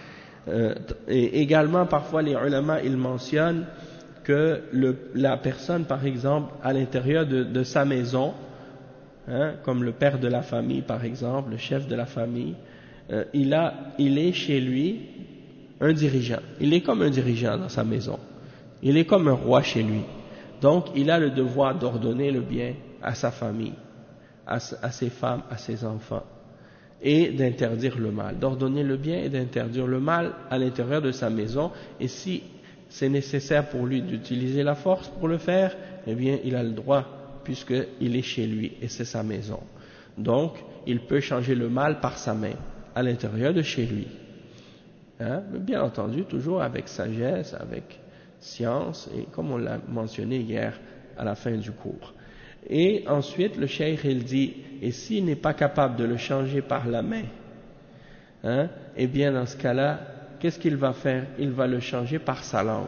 Et également parfois les ulama ils mentionnent que la personne par exemple à l'intérieur de sa maison, comme le père de la famille par exemple, le chef de la famille, il est chez lui un dirigeant, il est comme un dirigeant dans sa maison, il est comme un roi chez lui, donc il a le devoir d'ordonner le bien à sa famille, à ses femmes, à ses enfants, et d'interdire le mal, d'ordonner le bien et d'interdire le mal à l'intérieur de sa maison. Et si c'est nécessaire pour lui d'utiliser la force pour le faire, eh bien il a le droit puisqu'il est chez lui et c'est sa maison. Donc il peut changer le mal par sa main à l'intérieur de chez lui, mais bien entendu toujours avec sagesse, avec science, et comme on l'a mentionné hier à la fin du cours. Et ensuite le cheikh il dit, et s'il n'est pas capable de le changer par la main, eh bien dans ce cas-là, qu'est-ce qu'il va faire? Il va le changer par sa langue.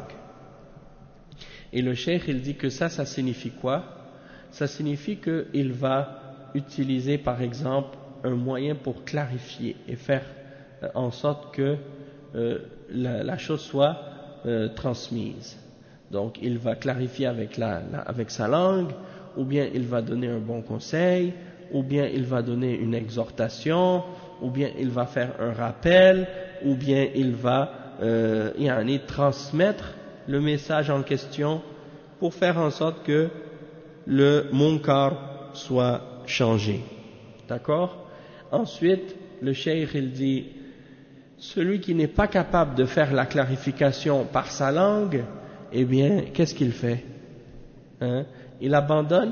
Et le cheikh il dit que ça signifie quoi? Ça signifie qu'il va utiliser par exemple un moyen pour clarifier et faire en sorte que la chose soit transmise. Donc il va clarifier avec sa langue, ou bien il va donner un bon conseil, ou bien il va donner une exhortation, ou bien il va faire un rappel, ou bien il va transmettre le message en question pour faire en sorte que le munkar soit changé. D'accord? Ensuite, le cheikh il dit, celui qui n'est pas capable de faire la clarification par sa langue, eh bien, qu'est-ce qu'il fait? Il abandonne,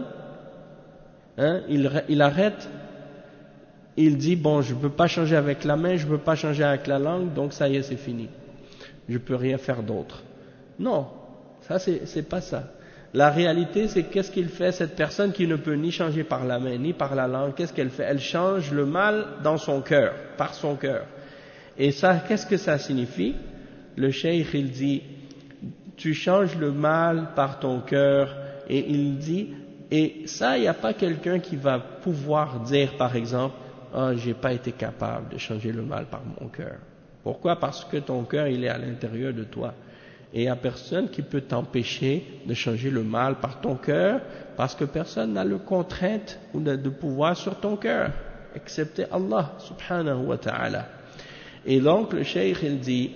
il arrête, il dit, bon, je ne peux pas changer avec la main, je ne peux pas changer avec la langue, donc ça y est, c'est fini. Je ne peux rien faire d'autre. Non, ça c'est pas ça. La réalité, c'est qu'est-ce qu'il fait, cette personne qui ne peut ni changer par la main, ni par la langue, qu'est-ce qu'elle fait? Elle change le mal dans son cœur, par son cœur. Et ça, qu'est-ce que ça signifie? Le cheikh, il dit, tu changes le mal par ton cœur, et il dit, et ça, il n'y a pas quelqu'un qui va pouvoir dire, par exemple, j'ai pas été capable de changer le mal par mon cœur. Pourquoi? Parce que ton cœur, il est à l'intérieur de toi. Et il n'y a personne qui peut t'empêcher de changer le mal par ton cœur, parce que personne n'a le contrainte ou de pouvoir sur ton cœur, excepté Allah, subhanahu wa ta'ala. Et donc, le cheikh, il dit,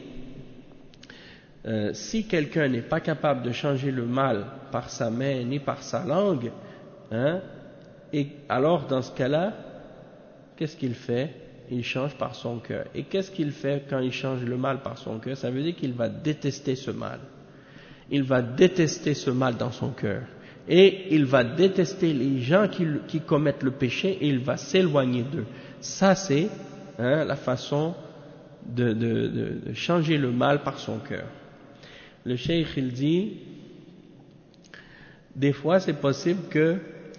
si quelqu'un n'est pas capable de changer le mal par sa main ni par sa langue, et alors dans ce cas-là, qu'est-ce qu'il fait? il change par son cœur. Et qu'est-ce qu'il fait quand il change le mal par son cœur? Ça veut dire qu'il va détester ce mal. Il va détester ce mal dans son cœur. Et il va détester les gens qui commettent le péché et il va s'éloigner d'eux. Ça, c'est la façon de changer le mal par son cœur. Le cheikh, il dit, des fois, c'est possible que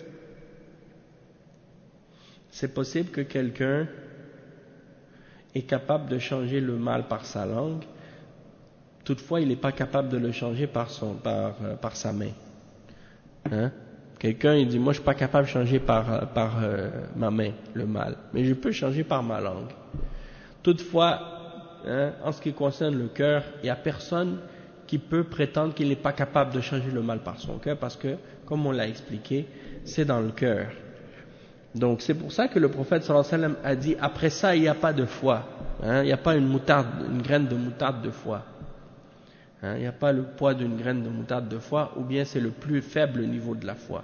quelqu'un est capable de changer le mal par sa langue, toutefois il n'est pas capable de le changer par sa main. Quelqu'un il dit moi je suis pas capable de changer par ma main le mal, mais je peux changer par ma langue. Toutefois, en ce qui concerne le cœur, il n'y a personne qui peut prétendre qu'il n'est pas capable de changer le mal par son cœur, parce que, comme on l'a expliqué, c'est dans le cœur. Donc c'est pour ça que le prophète sallallahu alayhi wa sallam a dit après ça il n'y a pas de foi, il n'y a pas une graine de moutarde de foi, il n'y a pas le poids d'une graine de moutarde de foi, ou bien c'est le plus faible niveau de la foi.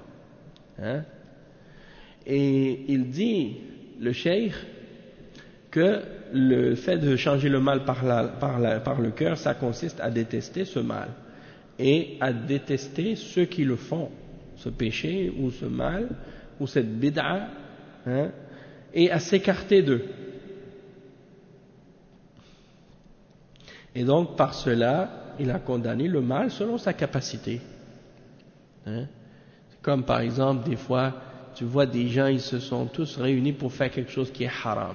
Et il dit, le cheikh, que le fait de changer le mal par le cœur, ça consiste à détester ce mal et à détester ceux qui le font, ce péché ou ce mal ou cette bid'a, et à s'écarter d'eux. Et donc par cela, il a condamné le mal selon sa capacité. Comme par exemple, des fois, tu vois des gens, ils se sont tous réunis pour faire quelque chose qui est haram.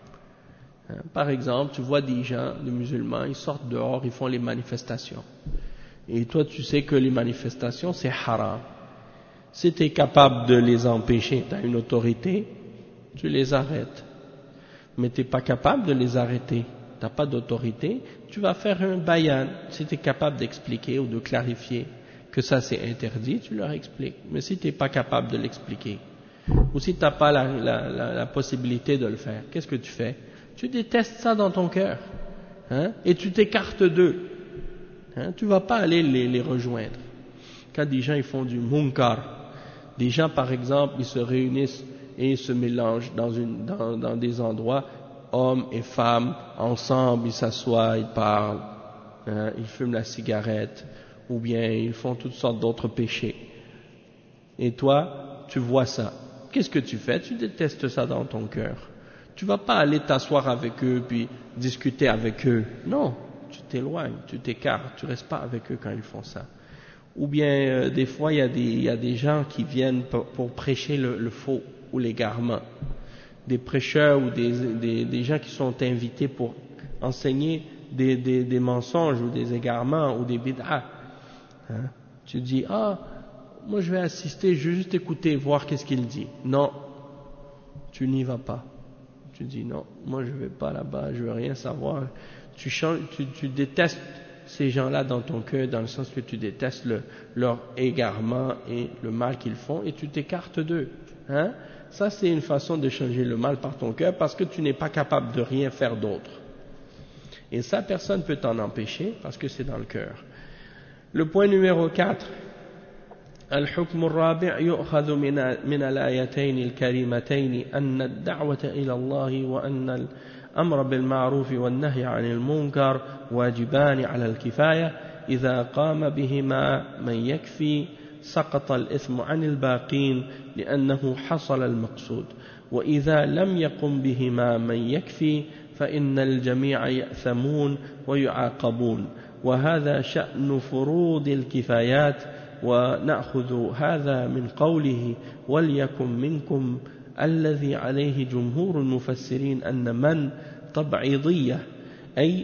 Par exemple, tu vois des gens, des musulmans, ils sortent dehors, ils font les manifestations. Et toi, tu sais que les manifestations, c'est haram. Si tu es capable de les empêcher, tu as une autorité, tu les arrêtes. Mais tu n'es pas capable de les arrêter, tu n'as pas d'autorité, tu vas faire un bayan. Si tu es capable d'expliquer ou de clarifier que ça c'est interdit, tu leur expliques. Mais si tu n'es pas capable de l'expliquer, ou si tu n'as pas la possibilité de le faire, qu'est-ce que tu fais? Tu détestes ça dans ton cœur, et tu t'écartes d'eux. Tu ne vas pas aller les rejoindre. Quand des gens ils font du munkar, des gens par exemple ils se réunissent et ils se mélangent dans des endroits, hommes et femmes ensemble, ils s'assoient, ils parlent, ils fument la cigarette, ou bien ils font toutes sortes d'autres péchés. Et toi, tu vois ça. Qu'est-ce que tu fais? Tu détestes ça dans ton cœur. Tu vas pas aller t'asseoir avec eux puis discuter avec eux. Non, tu t'éloignes, tu t'écartes, tu restes pas avec eux quand ils font ça. Ou bien des fois il y a des gens qui viennent pour prêcher le faux ou l'égarement. Des prêcheurs ou des gens qui sont invités pour enseigner des mensonges ou des égarements ou des bid'ah. Tu dis moi je vais assister, je vais juste écouter, voir qu'est-ce qu'il dit. Non, tu n'y vas pas. Tu dis non, moi je vais pas là-bas, je veux rien savoir. Tu détestes ces gens-là dans ton cœur, dans le sens que tu détestes leur égarement et le mal qu'ils font, et tu t'écartes d'eux. Ça c'est une façon de changer le mal par ton cœur, parce que tu n'es pas capable de rien faire d'autre. Et ça, personne ne peut t'en empêcher, parce que c'est dans le cœur. Le point numéro 4. الحكم الرابع يؤخذ من الآيتين الكريمتين أن الدعوة إلى الله وأن الأمر بالمعروف والنهي عن المنكر واجبان على الكفاية إذا قام بهما من يكفي سقط الإثم عن الباقين لأنه حصل المقصود وإذا لم يقم بهما من يكفي فإن الجميع يأثمون ويعاقبون وهذا شأن فروض الكفايات ونأخذ هذا من قوله وليكن منكم الذي عليه جمهور المفسرين أن من تبعيضية أي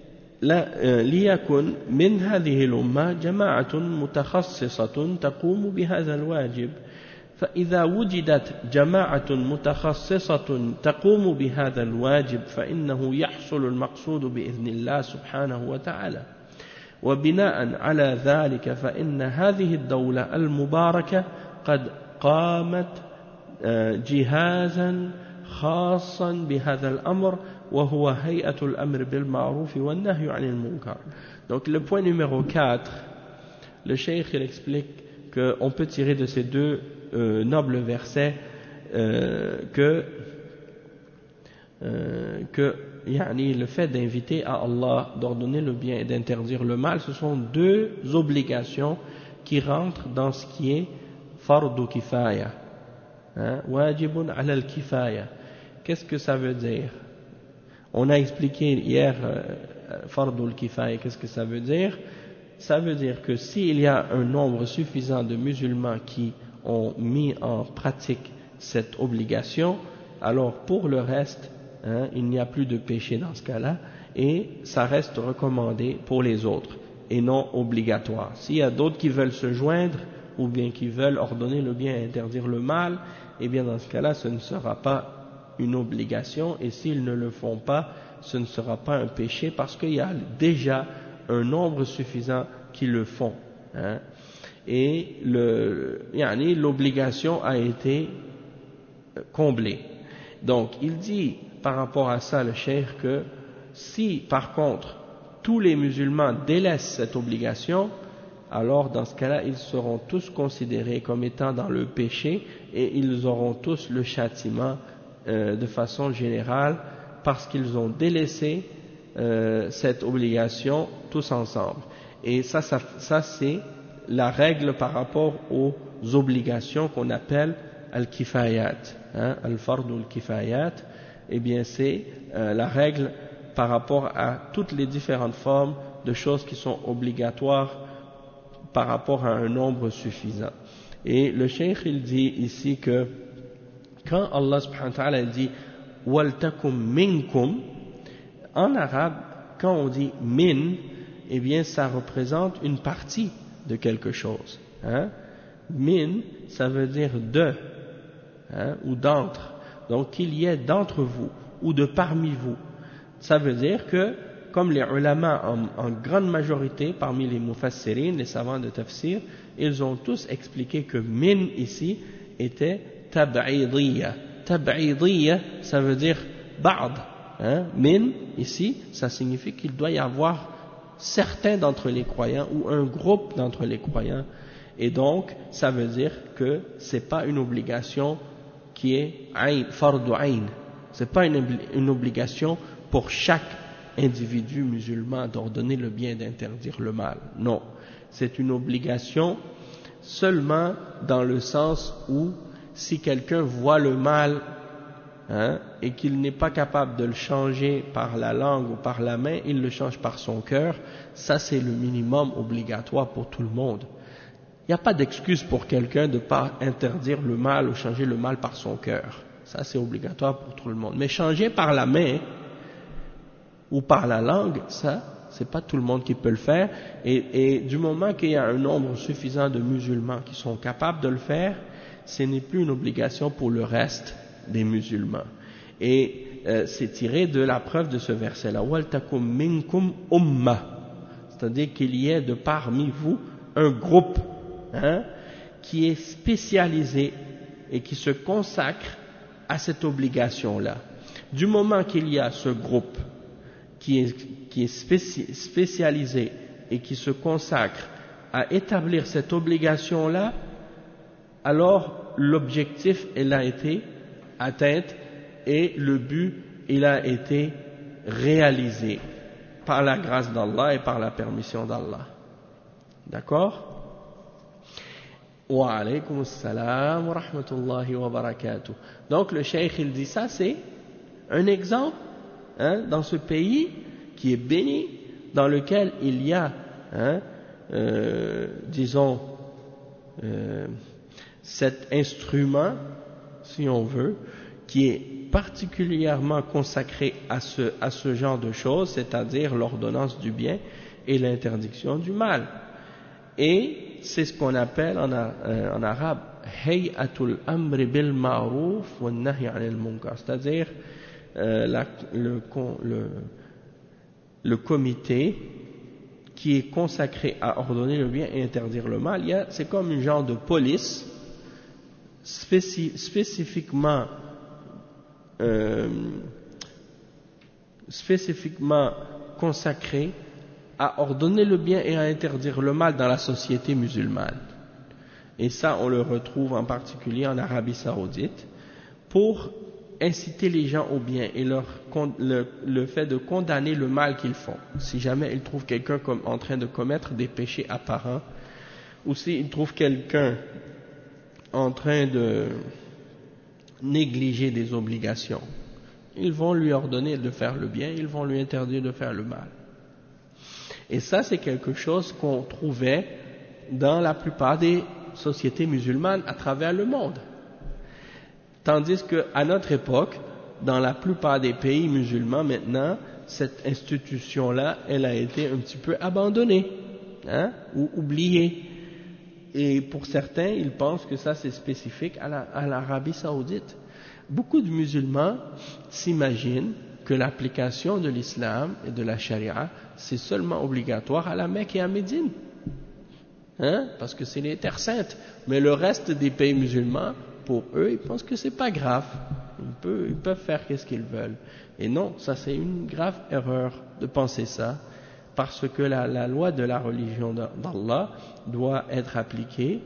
ليكن من هذه الأمة جماعة متخصصة تقوم بهذا الواجب فإذا وجدت جماعة متخصصة تقوم بهذا الواجب فإنه يحصل المقصود بإذن الله سبحانه وتعالى وبناء على ذلك فإن هذه الدولة المباركة قد قامت جهازا خاصا بهذا الأمر وهو هيئة الأمر بالمعروف والنهي عن المنكر. Donc le point numéro 4, le cheikh il explique qu'on peut tirer de ces deux nobles versets que que le fait d'inviter à Allah, d'ordonner le bien et d'interdire le mal, ce sont deux obligations qui rentrent dans ce qui est fardu kifaya, wajibun ala al-kifaya. Qu'est-ce que ça veut dire? On a expliqué hier fardu al-kifaya, qu'est-ce que ça veut dire? Ça veut dire que s'il y a un nombre suffisant de musulmans qui ont mis en pratique cette obligation, alors pour le reste, il n'y a plus de péché dans ce cas-là, et ça reste recommandé pour les autres, et non obligatoire. S'il y a d'autres qui veulent se joindre, ou bien qui veulent ordonner le bien et interdire le mal, eh bien dans ce cas-là, ce ne sera pas une obligation, et s'ils ne le font pas, ce ne sera pas un péché, parce qu'il y a déjà un nombre suffisant qui le font. Et l'obligation a été comblée. Donc, il dit par rapport à ça, le cheikh, que si par contre tous les musulmans délaissent cette obligation, alors dans ce cas-là, ils seront tous considérés comme étant dans le péché et ils auront tous le châtiment de façon générale parce qu'ils ont délaissé cette obligation tous ensemble. Et ça c'est la règle par rapport aux obligations qu'on appelle al-kifayat, al-fardu al-kifayat. Eh bien c'est la règle par rapport à toutes les différentes formes de choses qui sont obligatoires par rapport à un nombre suffisant. Et le cheikh il dit ici que quand Allah subhanahu wa ta'ala dit waltakum minkum, en arabe quand on dit min, eh bien ça représente une partie de quelque chose. Min, ça veut dire de, ou d'entre. Donc qu'il y ait d'entre vous ou de parmi vous. Ça veut dire que, comme les ulama en grande majorité parmi les mufassirin, les savants de tafsir, ils ont tous expliqué que min ici était tab'idiyya. Tab'idiyya, ça veut dire ba'd. Min ici, ça signifie qu'il doit y avoir certains d'entre les croyants ou un groupe d'entre les croyants. Et donc, ça veut dire que c'est pas une obligation qui est fardu ayn. C'est pas une obligation pour chaque individu musulman d'ordonner le bien et d'interdire le mal. Non, c'est une obligation seulement dans le sens où si quelqu'un voit le mal et qu'il n'est pas capable de le changer par la langue ou par la main, il le change par son cœur. Ça c'est le minimum obligatoire pour tout le monde. Il n'y a pas d'excuse pour quelqu'un de ne pas interdire le mal ou changer le mal par son cœur. Ça c'est obligatoire pour tout le monde. Mais changer par la main ou par la langue, ça, c'est pas tout le monde qui peut le faire. Et du moment qu'il y a un nombre suffisant de musulmans qui sont capables de le faire, ce n'est plus une obligation pour le reste des musulmans. Et c'est tiré de la preuve de ce verset-là. Waltakum minkum umma, c'est-à-dire qu'il y ait de parmi vous un groupe qui est spécialisé et qui se consacre à cette obligation-là. Du moment qu'il y a ce groupe qui est spécialisé et qui se consacre à établir cette obligation-là, alors l'objectif il a été atteint et le but il a été réalisé par la grâce d'Allah et par la permission d'Allah. D'accord? Wa alaykum assalam wa rahmatullahi wa barakatuh. Donc le cheikh il dit ça, c'est un exemple dans ce pays qui est béni, dans lequel il y a disons cet instrument, si on veut, qui est particulièrement consacré à ce genre de choses, c'est-à-dire l'ordonnance du bien et l'interdiction du mal. Et c'est ce qu'on appelle en arabe hay'atul amri bil ma'ruf wa nahy 'anil munkar, c'est-à-dire le comité qui est consacré à ordonner le bien et interdire le mal. C'est comme un genre de police spécifiquement consacré à ordonner le bien et à interdire le mal dans la société musulmane. Et ça, on le retrouve en particulier en Arabie Saoudite, pour inciter les gens au bien et le fait de condamner le mal qu'ils font. Si jamais ils trouvent quelqu'un comme en train de commettre des péchés apparents, ou s'ils trouvent quelqu'un en train de négliger des obligations, ils vont lui ordonner de faire le bien, ils vont lui interdire de faire le mal. Et ça, c'est quelque chose qu'on trouvait dans la plupart des sociétés musulmanes à travers le monde. Tandis qu'à notre époque, dans la plupart des pays musulmans maintenant, cette institution-là, elle a été un petit peu abandonnée, ou oubliée. Et pour certains, ils pensent que ça c'est spécifique à l'Arabie Saoudite. Beaucoup de musulmans s'imaginent que l'application de l'islam et de la charia, c'est seulement obligatoire à la Mecque et à Médine. Parce que c'est les terres saintes. Mais le reste des pays musulmans, pour eux, ils pensent que c'est pas grave. Ils peuvent faire qu'est-ce qu'ils veulent. Et non, ça c'est une grave erreur de penser ça, parce que la loi de la religion d'Allah doit être appliquée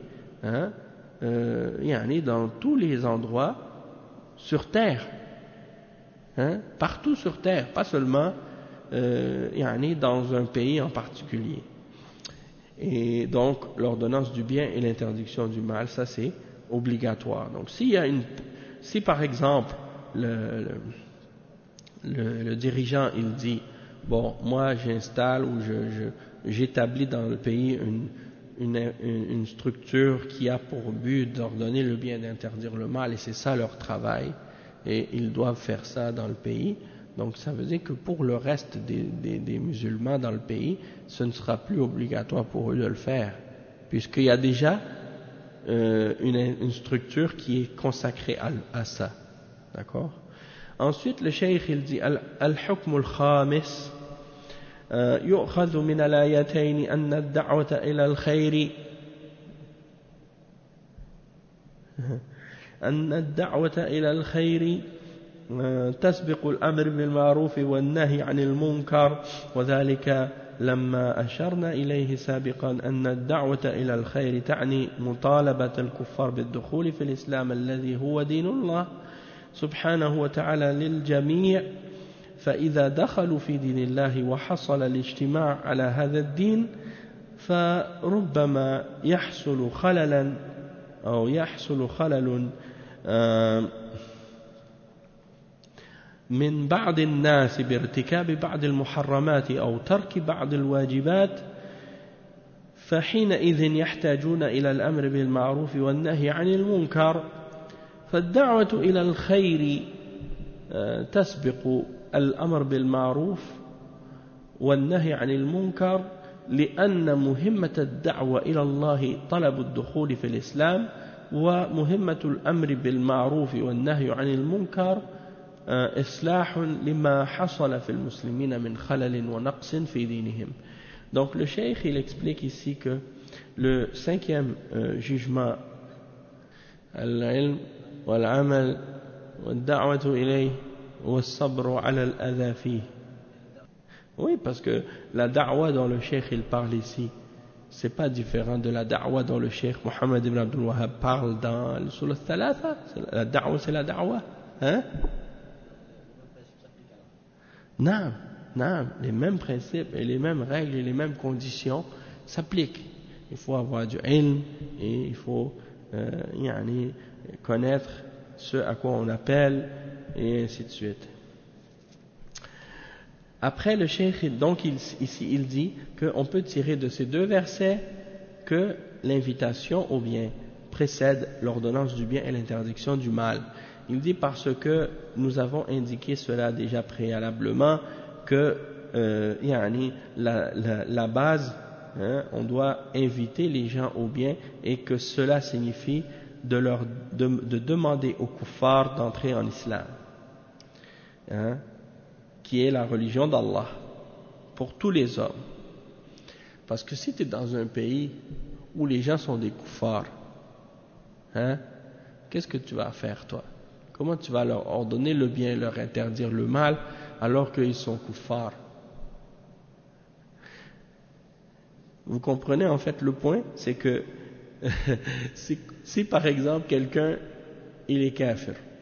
dans tous les endroits sur terre. Partout sur terre, pas seulement dans un pays en particulier. Et donc, l'ordonnance du bien et l'interdiction du mal, ça c'est obligatoire. Donc, si par exemple le dirigeant il dit, bon, moi j'installe ou j'établis dans le pays une structure qui a pour but d'ordonner le bien et d'interdire le mal, et c'est ça leur travail, et ils doivent faire ça dans le pays. Donc ça veut dire que pour le reste des musulmans dans le pays, ce ne sera plus obligatoire pour eux de le faire, puisqu'il y a déjà une structure qui est consacrée à ça. D'accord? Ensuite, le cheikh il dit al-hukm al-khamis يؤخذ من الآيتين أن الدعوة إلى الخير تسبق الأمر بالمعروف والنهي عن المنكر، وذلك لما أشرنا إليه سابقا أن الدعوة إلى الخير تعني مطالبة الكفار بالدخول في الإسلام الذي هو دين الله سبحانه وتعالى للجميع، فإذا دخلوا في دين الله وحصل الاجتماع على هذا الدين فربما يحصل خلل من بعض الناس بارتكاب بعض المحرمات أو ترك بعض الواجبات، فحينئذ يحتاجون إلى الأمر بالمعروف والنهي عن المنكر. فالدعوة إلى الخير تسبق الأمر بالمعروف والنهي عن المنكر، لأن مهمة الدعوة إلى الله طلب الدخول في الإسلام، ومهمة الأمر بالمعروف والنهي عن المنكر إصلاح لما حصل في المسلمين من خلل ونقص في دينهم. Donc le cheikh il explique ici que le cinquième jugement, al-ilm wal-amal wal-da'watu ilayh wal-sabru ala al-adha fihi. Oui, parce que la da'wa dont le cheikh il parle ici, c'est pas différent de la da'wa dont le cheikh Mohammed ibn Abdul Wahhab parle dans l'usul al-thalatha. La da'wa c'est la da'wa, Non, les mêmes principes et les mêmes règles et les mêmes conditions s'appliquent. Il faut avoir du ilm et il faut connaître ce à quoi on appelle, et ainsi de suite. Après le cheikh, donc ici il dit qu'on peut tirer de ces deux versets que l'invitation au bien précède l'ordonnance du bien et l'interdiction du mal. Il dit parce que nous avons indiqué cela déjà préalablement, que la base, on doit inviter les gens au bien, et que cela signifie de demander aux kuffars d'entrer en islam, qui est la religion d'Allah pour tous les hommes. Parce que si tu es dans un pays où les gens sont des kuffars, qu'est-ce que tu vas faire toi? Comment tu vas leur ordonner le bien et leur interdire le mal alors qu'ils sont kuffars? Vous comprenez en fait le point? C'est que si par exemple quelqu'un il est kafir,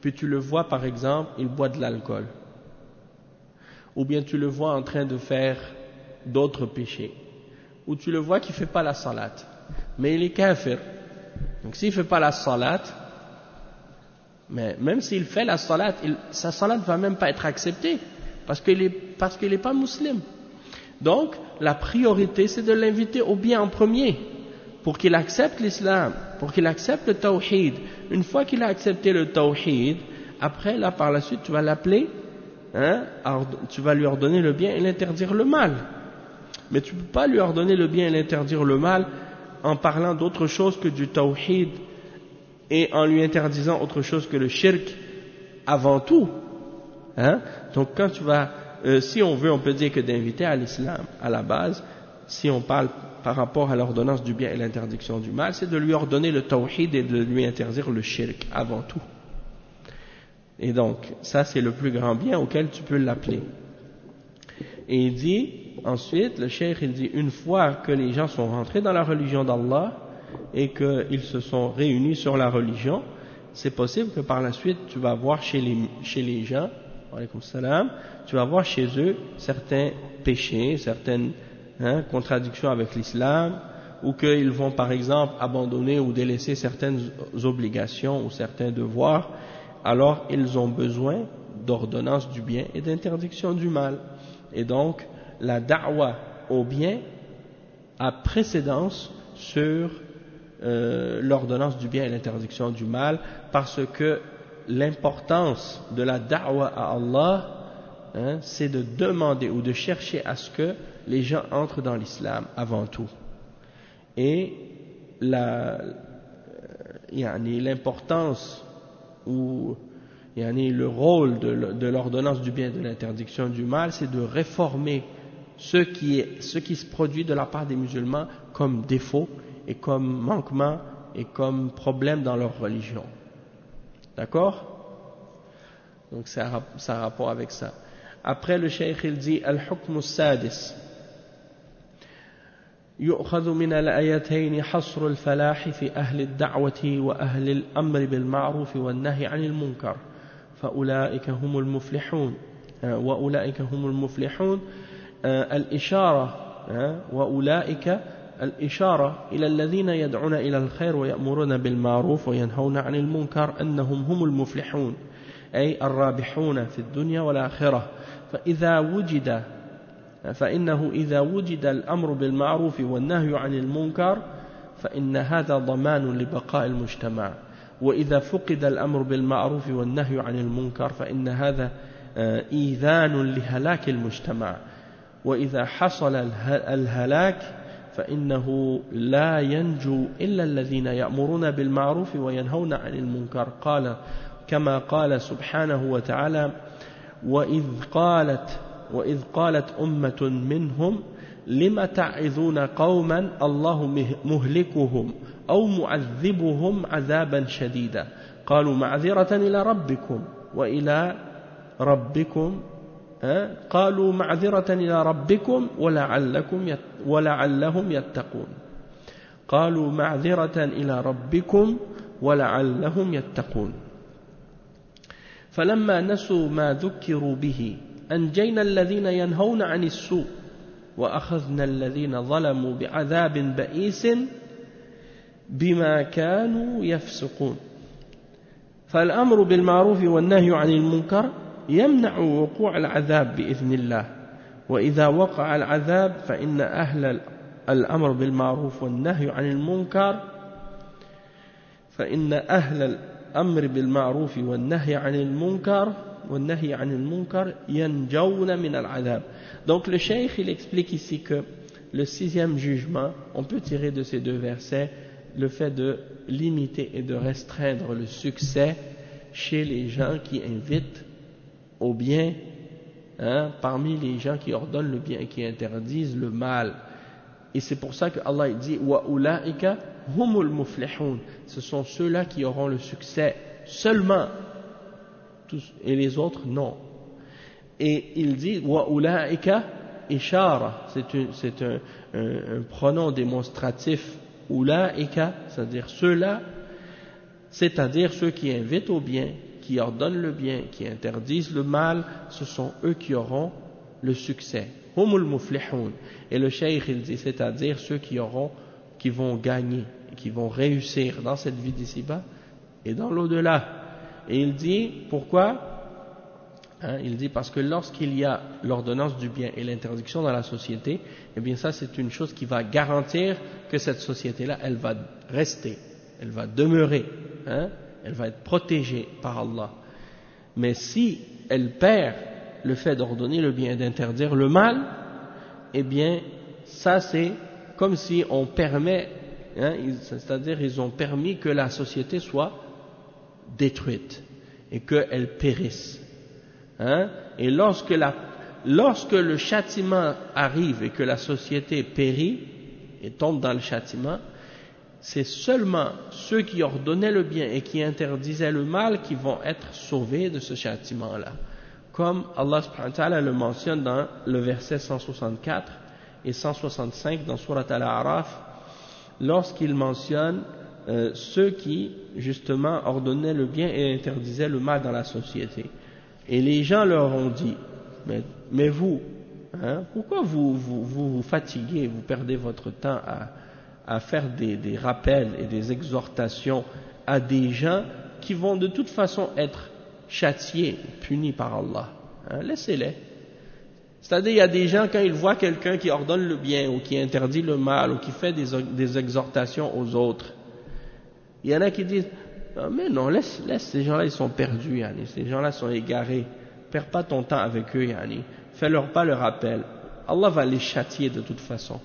puis tu le vois par exemple, il boit de l'alcool, ou bien tu le vois en train de faire d'autres péchés, ou tu le vois qu'il ne fait pas la salat, mais il est kafir. Donc s'il ne fait pas la salat, mais même s'il fait la salat, sa salat ne va même pas être acceptée, parce qu'il n'est pas musulman. Donc la priorité c'est de l'inviter au bien en premier, pour qu'il accepte l'islam, pour qu'il accepte le tawhid. Une fois qu'il a accepté le tawhid, après là par la suite tu vas l'appeler, tu vas lui ordonner le bien et l'interdire le mal. Mais tu ne peux pas lui ordonner le bien et l'interdire le mal en parlant d'autre chose que du tawhid et en lui interdisant autre chose que le shirk avant tout. Donc quand tu vas, si on veut, on peut dire que d'inviter à l'islam à la base, si on parle par rapport à l'ordonnance du bien et l'interdiction du mal, c'est de lui ordonner le tawhid et de lui interdire le shirk avant tout. Et donc ça c'est le plus grand bien auquel tu peux l'appeler. Et il dit ensuite, le cheikh il dit, une fois que les gens sont rentrés dans la religion d'Allah et qu'ils se sont réunis sur la religion, c'est possible que par la suite tu vas voir chez les gens, alaykoum salam, tu vas voir chez eux certains péchés, certaines contradictions avec l'islam, ou qu'ils vont par exemple abandonner ou délaisser certaines obligations ou certains devoirs. Alors ils ont besoin d'ordonnance du bien et d'interdiction du mal. Et donc la da'wa au bien a précédence sur l'ordonnance du bien et l'interdiction du mal, parce que l'importance de la da'wa à Allah, c'est de demander ou de chercher à ce que les gens entrent dans l'islam avant tout. Et l'importance ou le rôle de l'ordonnance du bien et de l'interdiction du mal, c'est de réformer ce qui se produit de la part des musulmans comme défaut et comme manquement et comme problème dans leur religion. D'accord? Donc ça a rapport avec ça. Après le cheikh il dit al-hukm as-sadis يؤخذ من الآيتين حصر الفلاح في أهل الدعوة وأهل الأمر بالمعروف والنهي عن المنكر فأولئك هم المفلحون وأولئك هم المفلحون الإشارة وأولئك الإشارة إلى الذين يدعون إلى الخير ويأمرون بالمعروف وينهون عن المنكر أنهم هم المفلحون أي الرابحون في الدنيا والآخرة فإنه إذا وجد الأمر بالمعروف والنهي عن المنكر فإن هذا ضمان لبقاء المجتمع وإذا فقد الأمر بالمعروف والنهي عن المنكر فإن هذا إيذان لهلاك المجتمع وإذا حصل الهلاك فإنه لا ينجو إلا الذين يأمرون بالمعروف وينهون عن المنكر قال كما قال سبحانه وتعالى وإذ قالت أمة منهم لم تعظون قوما الله مهلكهم أو معذبهم عذابا شديدا قالوا معذرة إلى ربكم وإلى ربكم قالوا معذرة إلى ربكم ولعلهم يتقون قالوا معذرة إلى ربكم ولعلهم يتقون فلما نسوا ما ذكروا به أنجينا الذين ينهون عن السوء وأخذنا الذين ظلموا بعذاب بئيس بما كانوا يفسقون فالأمر بالمعروف والنهي عن المنكر يمنع وقوع العذاب بإذن الله وإذا وقع العذاب فإن أهل الأمر بالمعروف والنهي عن المنكر الأمر بالمعروف والنهي عن المنكر ينجون من العذاب. Donc le cheikh il explique ici que le sixième jugement, on peut tirer de ces deux versets le fait de limiter et de restreindre le succès chez les gens qui invitent au bien, parmi les gens qui ordonnent le bien et qui interdisent le mal. Et c'est pour ça que Allah dit wa ulaika humul muflihun, ce sont ceux-là qui auront le succès seulement, et les autres non. Et il dit wa ulaika ishara, c'est un pronom démonstratif, ulaika, c'est-à-dire ceux-là, c'est-à-dire ceux qui invitent au bien, qui ordonnent le bien, qui interdisent le mal, ce sont eux qui auront le succès. Humul muflihun. Et le cheikh il dit, c'est-à-dire ceux qui vont gagner, qui vont réussir dans cette vie d'ici-bas et dans l'au-delà. Et il dit, pourquoi? Il dit parce que lorsqu'il y a l'ordonnance du bien et l'interdiction dans la société, eh bien ça c'est une chose qui va garantir que cette société-là, elle va rester, elle va demeurer, elle va être protégée par Allah. Mais si elle perd le fait d'ordonner le bien et d'interdire le mal, eh bien ça c'est comme si on permet, c'est-à-dire ils ont permis que la société soit détruite et qu'elle périsse. Et lorsque le châtiment arrive et que la société périt et tombe dans le châtiment, c'est seulement ceux qui ordonnaient le bien et qui interdisaient le mal qui vont être sauvés de ce châtiment-là. Comme Allah subhanahu wa ta'ala le mentionne dans le verset 164 et 165 dans Surat Al-A'raf, lorsqu'il mentionne ceux qui justement ordonnaient le bien et interdisaient le mal dans la société. Et les gens leur ont dit, mais vous, pourquoi vous fatiguez, vous perdez votre temps à faire des rappels et des exhortations à des gens qui vont de toute façon être châtiés, punis par Allah. Laissez-les. C'est-à-dire, il y a des gens, quand ils voient quelqu'un qui ordonne le bien ou qui interdit le mal ou qui fait des exhortations aux autres, il y en a qui disent, mais non, laisse ces gens-là, ils sont perdus, ces gens-là sont égarés. Perds pas ton temps avec eux, fais-leur pas le rappel. Allah va les châtier de toute façon.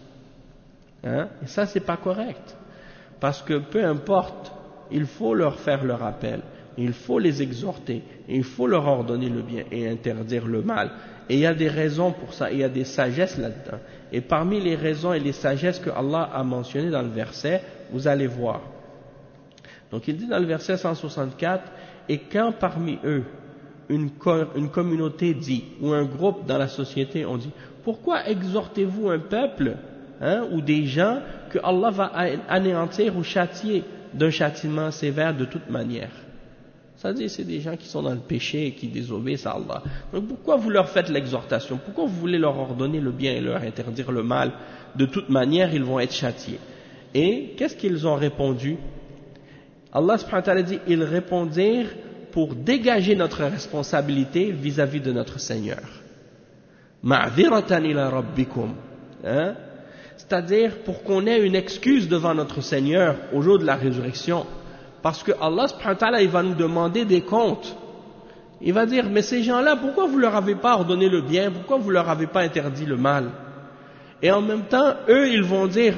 Et ça, c'est pas correct. Parce que peu importe, il faut leur faire le rappel, il faut les exhorter, il faut leur ordonner le bien et interdire le mal. Et il y a des raisons pour ça, il y a des sagesses là-dedans. Et parmi les raisons et les sagesses que Allah a mentionnées dans le verset, vous allez voir. Donc il dit dans le verset 164, et quand parmi eux une communauté dit, ou un groupe dans la société on dit, pourquoi exhortez-vous un peuple ou des gens que Allah va anéantir ou châtier d'un châtiment sévère de toute manière? C'est-à-dire c'est des gens qui sont dans le péché et qui désobéissent à Allah. Donc pourquoi vous leur faites l'exhortation? Pourquoi vous voulez leur ordonner le bien et leur interdire le mal? De toute manière ils vont être châtiés. Et qu'est-ce qu'ils ont répondu? Allah subhanahu wa ta'ala dit, ils répondirent pour dégager notre responsabilité vis-à-vis de notre Seigneur. Ma'dhiratan ila rabbikum. C'est-à-dire pour qu'on ait une excuse devant notre Seigneur au jour de la résurrection. Parce que Allah subhanahu wa ta'ala, il va nous demander des comptes. Il va dire, mais ces gens-là, pourquoi vous leur avez pas ordonné le bien? Pourquoi vous leur avez pas interdit le mal? Et en même temps, eux, ils vont dire,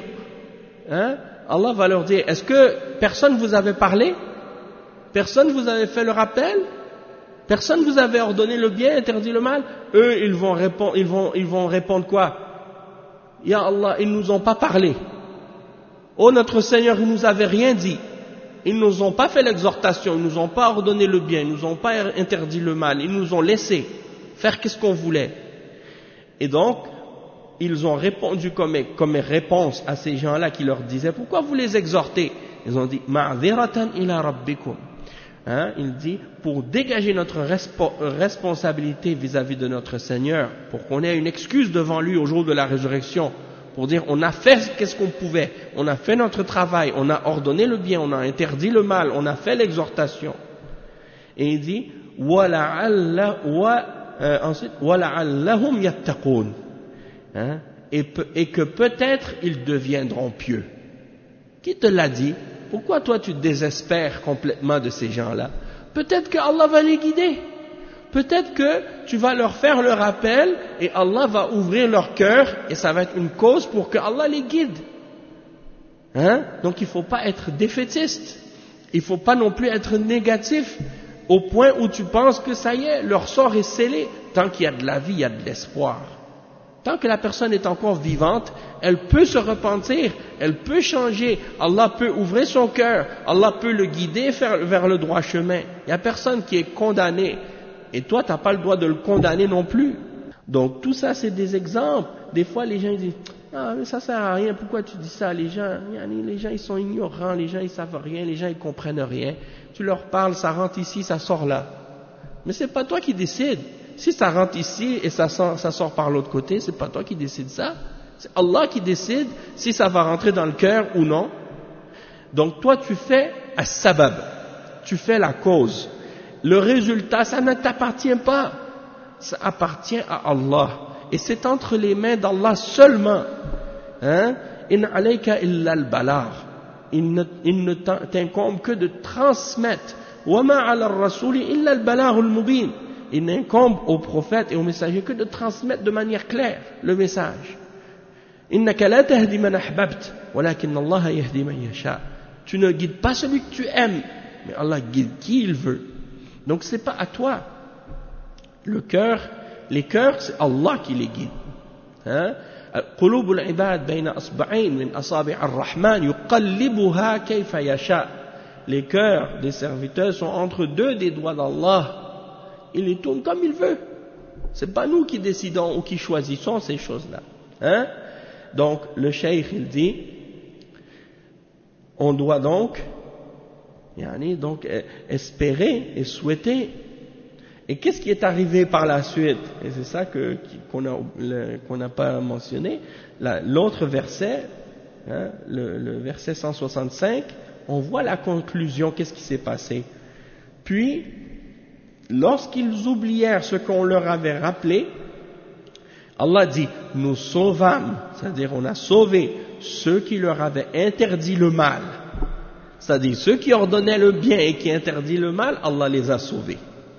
Allah va leur dire, est-ce que personne vous avait parlé? Personne vous avait fait le rappel? Personne vous avait ordonné le bien, interdit le mal? Eux, ils vont répondre quoi? Ya Allah, ils nous ont pas parlé. Oh notre Seigneur, ils nous avaient rien dit. Ils nous ont pas fait l'exhortation, ils nous ont pas ordonné le bien, ils nous ont pas interdit le mal, ils nous ont laissé faire qu'est-ce qu'on voulait. Et donc, ils ont répondu comme réponse à ces gens-là qui leur disaient, pourquoi vous les exhortez? Ils ont dit, ma'dhiratan ila rabbikum. Il dit, pour dégager notre responsabilité vis-à-vis de notre Seigneur, pour qu'on ait une excuse devant lui au jour de la résurrection, pour dire, on a fait qu'est-ce qu'on pouvait, on a fait notre travail, on a ordonné le bien, on a interdit le mal, on a fait l'exhortation. Et il dit, ensuite, وَلَعَلَّهُمْ يَتَّقُونَ. Et que peut-être ils deviendront pieux. Qui te l'a dit? Pourquoi toi tu te désespères complètement de ces gens-là? Peut-être que Allah va les guider. Peut-être que tu vas leur faire le rappel et Allah va ouvrir leur cœur et ça va être une cause pour que Allah les guide. Donc il ne faut pas être défaitiste. Il ne faut pas non plus être négatif au point où tu penses que ça y est, leur sort est scellé. Tant qu'il y a de la vie, il y a de l'espoir. Tant que la personne est encore vivante, elle peut se repentir, elle peut changer, Allah peut ouvrir son cœur, Allah peut le guider vers le droit chemin. Il n'y a personne qui est condamné, et toi tu n'as pas le droit de le condamner non plus. Donc tout ça c'est des exemples. Des fois les gens ils disent, ah mais ça sert à rien, pourquoi tu dis ça? Les gens ils sont ignorants, les gens ils savent rien, les gens ils comprennent rien. Tu leur parles, ça rentre ici, ça sort là. Mais c'est pas toi qui décides. Si ça rentre ici et ça sort par l'autre côté, c'est pas toi qui décides ça. C'est Allah qui décide si ça va rentrer dans le cœur ou non. Donc toi tu fais as-sabab, tu fais la cause. Le résultat, ça ne t'appartient pas. Ça appartient à Allah. Et c'est entre les mains d'Allah seulement. Hein? In alayka illa al-balagh. Il ne t'incombe que de transmettre. Wa ma ala ar-rasuli illa al-balagh al-mubin. Il n'incombe au prophète et au messager que de transmettre de manière claire le message. Innaka la tahdi man ahbabt, walakin Allah yahdi man yasha. Tu ne guides pas celui que tu aimes, mais Allah guide qui il veut. Donc c'est pas à toi. Le cœur, les cœurs, c'est Allah qui les guide. Hein? قلوب العباد بين أصبعين من أصابع الرحمن يقلبها كيف يشاء. Les cœurs des serviteurs sont entre deux des doigts d'Allah. Il les tourne comme il veut. C'est pas nous qui décidons ou qui choisissons ces choses-là. Hein? Donc le cheikh il dit, on doit donc espérer et souhaiter. Et qu'est-ce qui est arrivé par la suite? Et c'est ça qu'on n'a pas mentionné. L'autre verset, hein, le verset 165, on voit la conclusion, qu'est-ce qui s'est passé. Puis, lorsqu'ils oublièrent ce qu'on leur avait rappelé, Allah dit, nous sauvâmes, c'est-à-dire on a sauvé ceux qui leur avaient interdit le mal. C'est-à-dire ceux qui ordonnaient le bien et qui interdit le mal, Allah les a sauvés.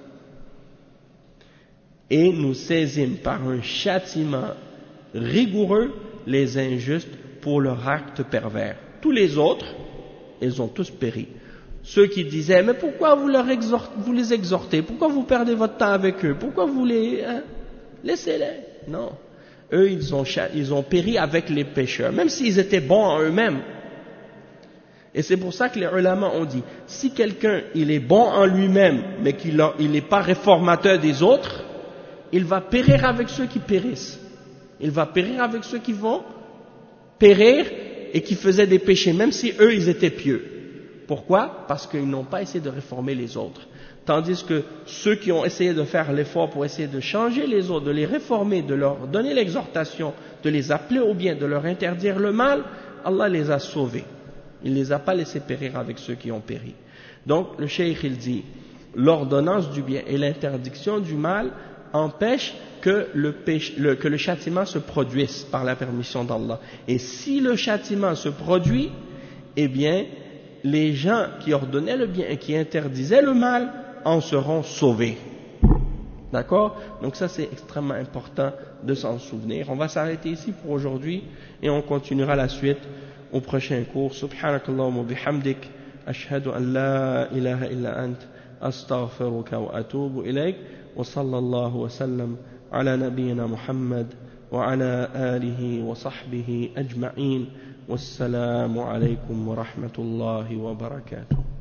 Et nous saisîmes par un châtiment rigoureux les injustes pour leur acte pervers. Tous les autres, ils ont tous péri. Ceux qui disaient, mais pourquoi vous les exhortez? Pourquoi vous perdez votre temps avec eux? Pourquoi vous laissez-les? Non. Eux, ils ont péri avec les pécheurs, même s'ils étaient bons en eux-mêmes. Et c'est pour ça que les ulama ont dit, si quelqu'un, il est bon en lui-même, mais qu'il n'est pas réformateur des autres, il va périr avec ceux qui périssent. Il va périr avec ceux qui vont périr et qui faisaient des péchés, même si eux, ils étaient pieux. Pourquoi? Parce qu'ils n'ont pas essayé de réformer les autres. Tandis que ceux qui ont essayé de faire l'effort pour essayer de changer les autres, de les réformer, de leur donner l'exhortation, de les appeler au bien, de leur interdire le mal, Allah les a sauvés. Il ne les a pas laissés périr avec ceux qui ont péri. Donc, le cheikh, il dit, l'ordonnance du bien et l'interdiction du mal empêchent que le châtiment se produise par la permission d'Allah. Et si le châtiment se produit, eh bien, les gens qui ordonnaient le bien et qui interdisaient le mal en seront sauvés. D'accord? Donc ça, c'est extrêmement important de s'en souvenir. On va s'arrêter ici pour aujourd'hui et on continuera la suite au prochain cours. Subhanakallahumma bihamdik, ashhadu an la ilaha illa ant, astaghfiruka wa atubu ilayk, wa sallallahu wa sallam ala nabiyyina Muhammad wa ala alihi wa sahbihi ajma'in. Wassalamu alaykum wa rahmatullahi wa barakatuh.